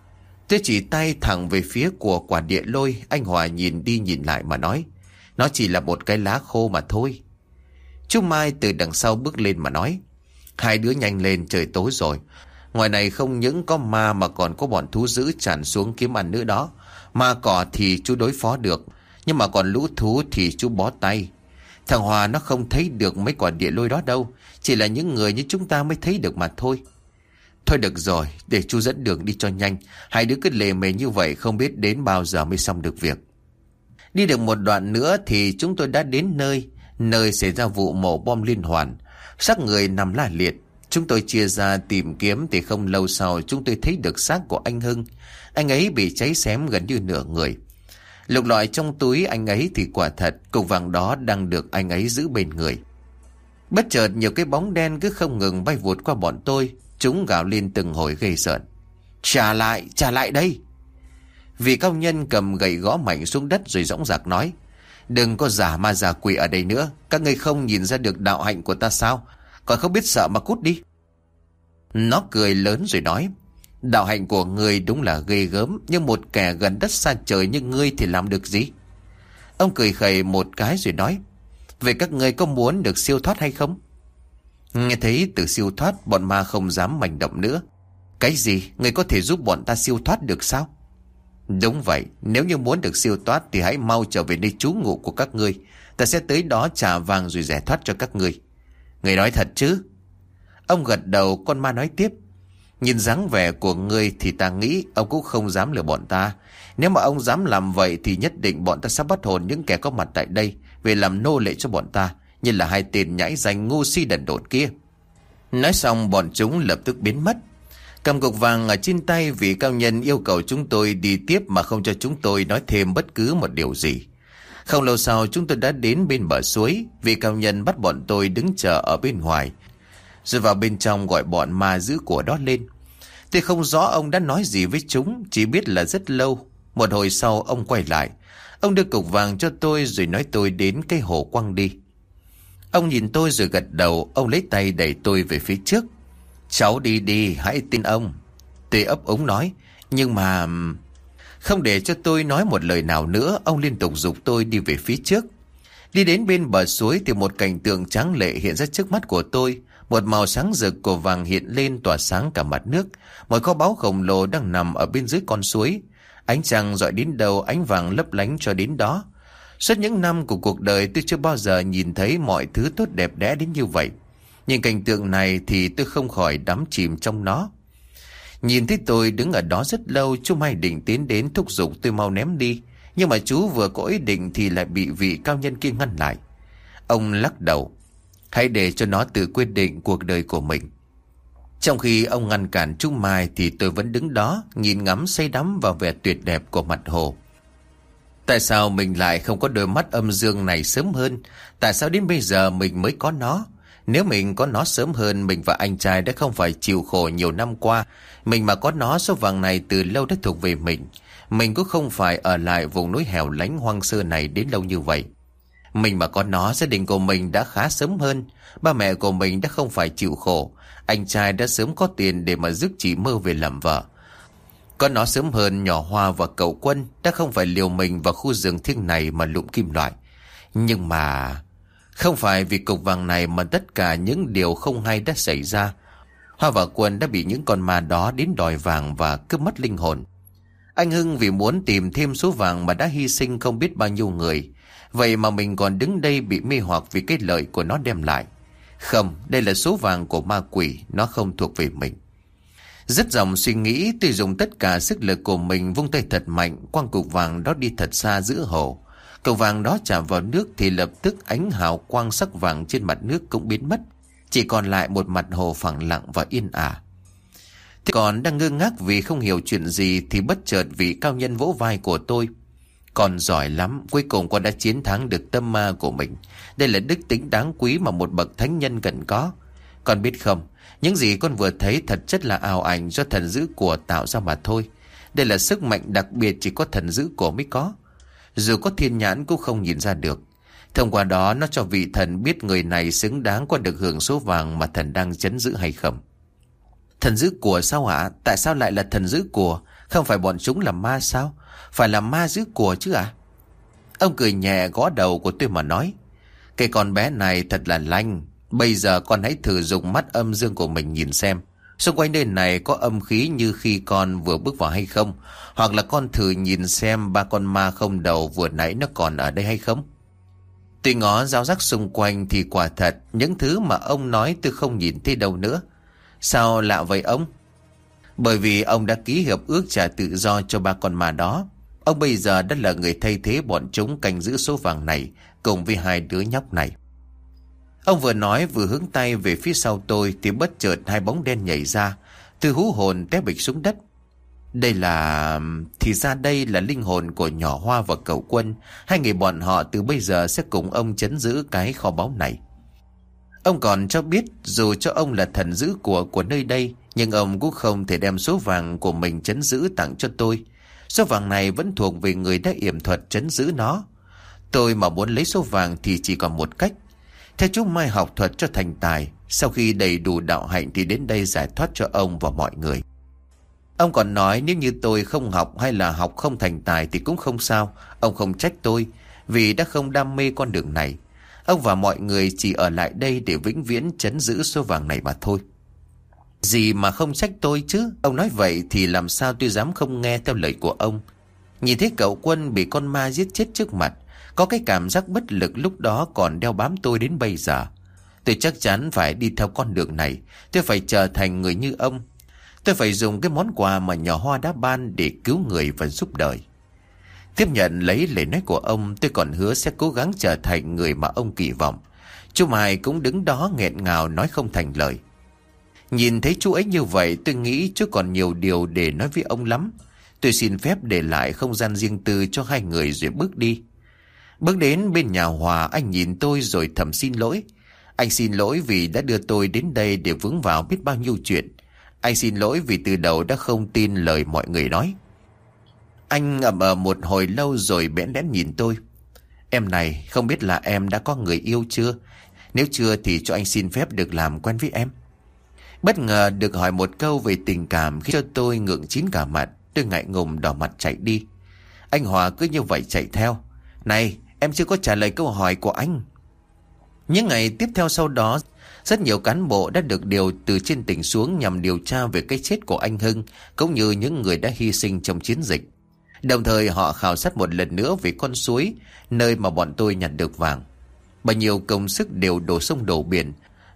Tôi chỉ tay thẳng về phía của quả điện lôi. Anh Hòa nhìn đi nhìn lại mà nói. Nó chỉ là một cái lá khô mà thôi. Chú Mai từ đằng sau bước lên mà nói. Hai đứa nhanh lên, trời tối rồi. Ngoài này không những có ma mà còn có bọn thú dữ tràn xuống kiếm ăn nữa đó. Ma cỏ thì chú đối phó được, nhưng mà còn lũ thú thì chú bó tay. Thằng Hòa nó không thấy được mấy quả địa lôi đó đâu. Chỉ là những người như chúng ta mới thấy được mà thôi. Thôi được rồi, để chú dẫn đường đi cho nhanh. Hai đứa cứ lề mề như vậy không biết đến bao giờ mới xong được việc. Đi được một đoạn nữa thì chúng tôi đã đến nơi xảy ra vụ nổ bom liên hoàn. Xác người nằm la liệt. Chúng tôi chia ra tìm kiếm thì không lâu sau chúng tôi thấy được xác của anh Hưng. Anh ấy bị cháy xém gần như nửa người. Lục lọi trong túi anh ấy thì quả thật cục vàng đó đang được anh ấy giữ bên người. Bất chợt nhiều cái bóng đen cứ không ngừng bay vụt qua bọn tôi. Chúng gào lên từng hồi ghê rợn. Trả lại đây. Vị cao nhân cầm gậy gõ mạnh xuống đất rồi dõng dạc nói. Đừng có giả ma giả quỷ ở đây nữa. Các ngươi không nhìn ra được đạo hạnh của ta sao? Còn không biết sợ mà cút đi. Nó cười lớn rồi nói. Đạo hạnh của ngươi đúng là ghê gớm, nhưng một kẻ gần đất xa trời như ngươi thì làm được gì? Ông cười khẩy một cái rồi nói. Vậy các ngươi có muốn được siêu thoát hay không? Nghe thấy từ siêu thoát, bọn ma không dám manh động nữa. Cái gì? Ngươi có thể giúp bọn ta siêu thoát được sao? Đúng vậy, nếu như muốn được siêu thoát thì hãy mau trở về nơi trú ngụ của các ngươi. Ta sẽ tới đó trả vàng rồi giải thoát cho các ngươi. Ngươi nói thật chứ? Ông gật đầu. Con ma nói tiếp. Nhìn dáng vẻ của ngươi thì ta nghĩ ông cũng không dám lừa bọn ta. Nếu mà ông dám làm vậy thì nhất định bọn ta sẽ bắt hồn những kẻ có mặt tại đây về làm nô lệ cho bọn ta, như là hai tên nhãi danh ngu si đần độn kia. Nói xong bọn chúng lập tức biến mất. Cầm cục vàng ở trên tay, vị cao nhân yêu cầu chúng tôi đi tiếp mà không cho chúng tôi nói thêm bất cứ một điều gì. Không lâu sau chúng tôi đã đến bên bờ suối. Vị cao nhân bắt bọn tôi đứng chờ ở bên ngoài, rồi vào bên trong gọi bọn ma giữ của đó lên. Tôi không rõ ông đã nói gì với chúng, chỉ biết là rất lâu. Một hồi sau ông quay lại. Ông đưa cục vàng cho tôi rồi nói tôi đến cái hồ quăng đi. Ông nhìn tôi rồi gật đầu. Ông lấy tay đẩy tôi về phía trước. Cháu đi đi, hãy tin ông. Tôi ấp úng nói. Nhưng mà... Không để cho tôi nói một lời nào nữa, ông liên tục giục tôi đi về phía trước. Đi đến bên bờ suối thì một cảnh tượng tráng lệ hiện ra trước mắt của tôi. Một màu sáng rực của vàng hiện lên tỏa sáng cả mặt nước. Một kho báu khổng lồ đang nằm ở bên dưới con suối. Ánh trăng rọi đến đâu, ánh vàng lấp lánh cho đến đó. Suốt những năm của cuộc đời tôi chưa bao giờ nhìn thấy mọi thứ tốt đẹp đẽ đến như vậy. Nhìn cảnh tượng này thì tôi không khỏi đắm chìm trong nó. Nhìn thấy tôi đứng ở đó rất lâu, chú Mai định tiến đến thúc giục tôi mau ném đi. Nhưng mà chú vừa có ý định thì lại bị vị cao nhân kia ngăn lại. Ông lắc đầu: hãy để cho nó tự quyết định cuộc đời của mình. Trong khi ông ngăn cản chú Mai thì tôi vẫn đứng đó nhìn ngắm say đắm vào vẻ tuyệt đẹp của mặt hồ. Tại sao mình lại không có đôi mắt âm dương này sớm hơn? Tại sao đến bây giờ mình mới có nó? Nếu mình có nó sớm hơn, mình và anh trai đã không phải chịu khổ nhiều năm qua. Mình mà có nó, số vàng này từ lâu đã thuộc về mình. Mình cũng không phải ở lại vùng núi hẻo lánh hoang sơ này đến lâu như vậy. Mình mà có nó, gia đình của mình đã khá sớm hơn. Ba mẹ của mình đã không phải chịu khổ. Anh trai đã sớm có tiền để mà giúp chị Mơ về làm vợ. Có nó sớm hơn, Nhỏ Hoa và cậu Quân đã không phải liều mình vào khu rừng thiêng này mà lụm kim loại. Nhưng mà không phải vì cục vàng này mà tất cả những điều không hay đã xảy ra. Hoa và Quân đã bị những con ma đó đến đòi vàng và cướp mất linh hồn. Anh Hưng vì muốn tìm thêm số vàng mà đã hy sinh không biết bao nhiêu người. Vậy mà mình còn đứng đây bị mê hoặc vì cái lợi của nó đem lại. Không, đây là số vàng của ma quỷ, nó không thuộc về mình. Dứt dòng suy nghĩ, tôi dùng tất cả sức lực của mình vung tay thật mạnh, quăng cục vàng đó đi thật xa giữa hồ. Cục vàng đó chạm vào nước thì lập tức ánh hào quang sắc vàng trên mặt nước cũng biến mất. Chỉ còn lại một mặt hồ phẳng lặng và yên ả. Thế còn đang ngơ ngác vì không hiểu chuyện gì thì bất chợt vị cao nhân vỗ vai của tôi: con giỏi lắm, cuối cùng con đã chiến thắng được tâm ma của mình. Đây là đức tính đáng quý mà một bậc thánh nhân cần có. Con biết không, những gì con vừa thấy thật chất là ảo ảnh do thần giữ của tạo ra mà thôi. Đây là sức mạnh đặc biệt chỉ có thần giữ của mới có. Dù có thiên nhãn cũng không nhìn ra được. Thông qua đó nó cho vị thần biết người này xứng đáng có được hưởng số vàng mà thần đang trấn giữ hay không. Thần giữ của sao ạ? Tại sao lại là thần giữ của? Không phải bọn chúng là ma sao? Phải là ma giữ của chứ ạ? Ông cười nhẹ gõ đầu của tôi mà nói: cái con bé này thật là lanh. Bây giờ con hãy thử dùng mắt âm dương của mình nhìn xem xung quanh nơi này có âm khí như khi con vừa bước vào hay không. Hoặc là con thử nhìn xem ba con ma không đầu vừa nãy nó còn ở đây hay không. Tôi ngó ráo rác xung quanh thì quả thật những thứ mà ông nói tôi không nhìn thấy đâu nữa. Sao lạ vậy ông? Bởi vì ông đã ký hiệp ước trả tự do cho ba con ma đó. Ông bây giờ đã là người thay thế bọn chúng canh giữ số vàng này cùng với hai đứa nhóc này. Ông vừa nói vừa hướng tay về phía sau tôi thì bất chợt hai bóng đen nhảy ra. Tôi hú hồn té bịch xuống đất. Đây là... thì ra đây là linh hồn của Nhỏ Hoa và cậu Quân. Hai người bọn họ từ bây giờ sẽ cùng ông trấn giữ cái kho báu này. Ông còn cho biết dù cho ông là thần giữ của nơi đây, nhưng ông cũng không thể đem số vàng của mình trấn giữ tặng cho tôi. Số vàng này vẫn thuộc về người đã yểm thuật trấn giữ nó. Tôi mà muốn lấy số vàng thì chỉ còn một cách. Theo chú Mai học thuật cho thành tài, sau khi đầy đủ đạo hạnh thì đến đây giải thoát cho ông và mọi người. Ông còn nói nếu như tôi không học hay là học không thành tài thì cũng không sao. Ông không trách tôi vì đã không đam mê con đường này. Ông và mọi người chỉ ở lại đây để vĩnh viễn trấn giữ số vàng này mà thôi. Gì mà không trách tôi chứ? Ông nói vậy thì làm sao tôi dám không nghe theo lời của ông. Nhìn thấy cậu Quân bị con ma giết chết trước mặt, có cái cảm giác bất lực lúc đó còn đeo bám tôi đến bây giờ. Tôi chắc chắn phải đi theo con đường này. Tôi phải trở thành người như ông. Tôi phải dùng cái món quà mà Nhỏ Hoa đã ban để cứu người và giúp đời. Tiếp nhận lấy lời nói của ông, tôi còn hứa sẽ cố gắng trở thành người mà ông kỳ vọng. Chú Mai cũng đứng đó nghẹn ngào nói không thành lời. Nhìn thấy chú ấy như vậy, tôi nghĩ chú còn nhiều điều để nói với ông lắm. Tôi xin phép để lại không gian riêng tư cho hai người rồi bước đi. Bước đến bên nhà Hòa, anh nhìn tôi rồi thầm xin lỗi. Anh xin lỗi vì đã đưa tôi đến đây để vướng vào biết bao nhiêu chuyện. Anh xin lỗi vì từ đầu đã không tin lời mọi người nói. Anh ậm ờ một hồi lâu rồi bẽn lẽn nhìn tôi. Em này, không biết là em đã có người yêu chưa? Nếu chưa thì cho anh xin phép được làm quen với em. Bất ngờ được hỏi một câu về tình cảm khiến cho tôi ngượng chín cả mặt. Tôi ngại ngùng đỏ mặt chạy đi. Anh Hòa cứ như vậy chạy theo. Này, em chưa có trả lời câu hỏi của anh. Những ngày tiếp theo sau đó, rất nhiều cán bộ đã được điều từ trên tỉnh xuống nhằm điều tra về cái chết của anh Hưng, cũng như những người đã hy sinh trong chiến dịch. Đồng thời họ khảo sát một lần nữa về con suối, nơi mà bọn tôi nhặt được vàng. Bao nhiêu công sức đều đổ sông đổ biển,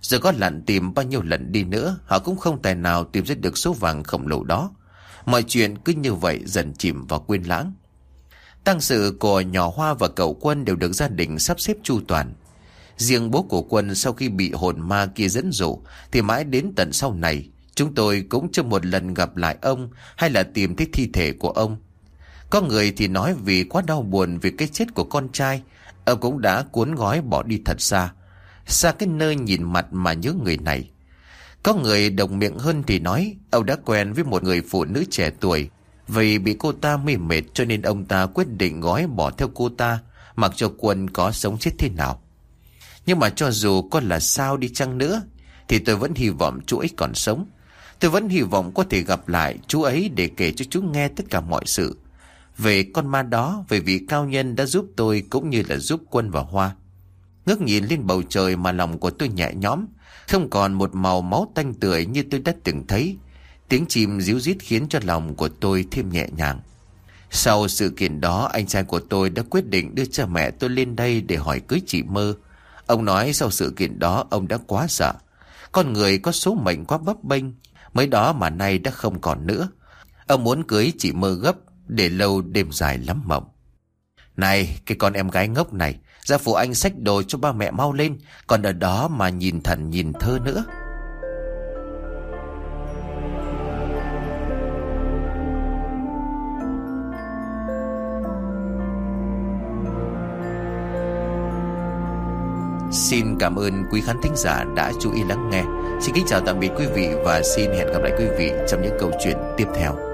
Rồi có lặn tìm bao nhiêu lần đi nữa, họ cũng không tài nào tìm ra được số vàng khổng lồ đó. Mọi chuyện cứ như vậy dần chìm vào quên lãng. Tang sự của nhỏ Hoa và cậu Quân đều được gia đình sắp xếp chu toàn. Riêng bố của Quân sau khi bị hồn ma kia dẫn dụ thì mãi đến tận sau này chúng tôi cũng chưa một lần gặp lại ông hay là tìm thấy thi thể của ông. Có người thì nói vì quá đau buồn vì cái chết của con trai, ông cũng đã cuốn gói bỏ đi thật xa, xa cái nơi nhìn mặt mà nhớ người này. Có người đồng miệng hơn thì nói ông đã quen với một người phụ nữ trẻ tuổi, vì bị cô ta mê mệt cho nên ông ta quyết định gói bỏ theo cô ta, mặc cho Quân có sống chết thế nào. Nhưng mà cho dù có là sao đi chăng nữa thì tôi vẫn hy vọng chú ấy còn sống. Tôi vẫn hy vọng có thể gặp lại chú ấy để kể cho chú nghe tất cả mọi sự về con ma đó, về vị cao nhân đã giúp tôi cũng như là giúp Quân và Hoa. Ngước nhìn lên bầu trời mà lòng của tôi nhẹ nhõm, không còn một màu máu tanh tưởi như tôi đã từng thấy. Tiếng chim ríu rít khiến cho lòng của tôi thêm nhẹ nhàng. Sau sự kiện đó, anh trai của tôi đã quyết định đưa cha mẹ tôi lên đây để hỏi cưới chị Mơ. Ông nói sau sự kiện đó ông đã quá sợ. Con người có số mệnh quá bấp bênh, mới đó mà nay đã không còn nữa. Ông muốn cưới chị Mơ gấp, để lâu đêm dài lắm mộng. Này, cái con em gái ngốc này, ra phụ anh xách đồ cho ba mẹ mau lên, còn ở đó mà nhìn thần nhìn thơ nữa. Xin cảm ơn quý khán thính giả đã chú ý lắng nghe. Xin kính chào tạm biệt quý vị và xin hẹn gặp lại quý vị trong những câu chuyện tiếp theo.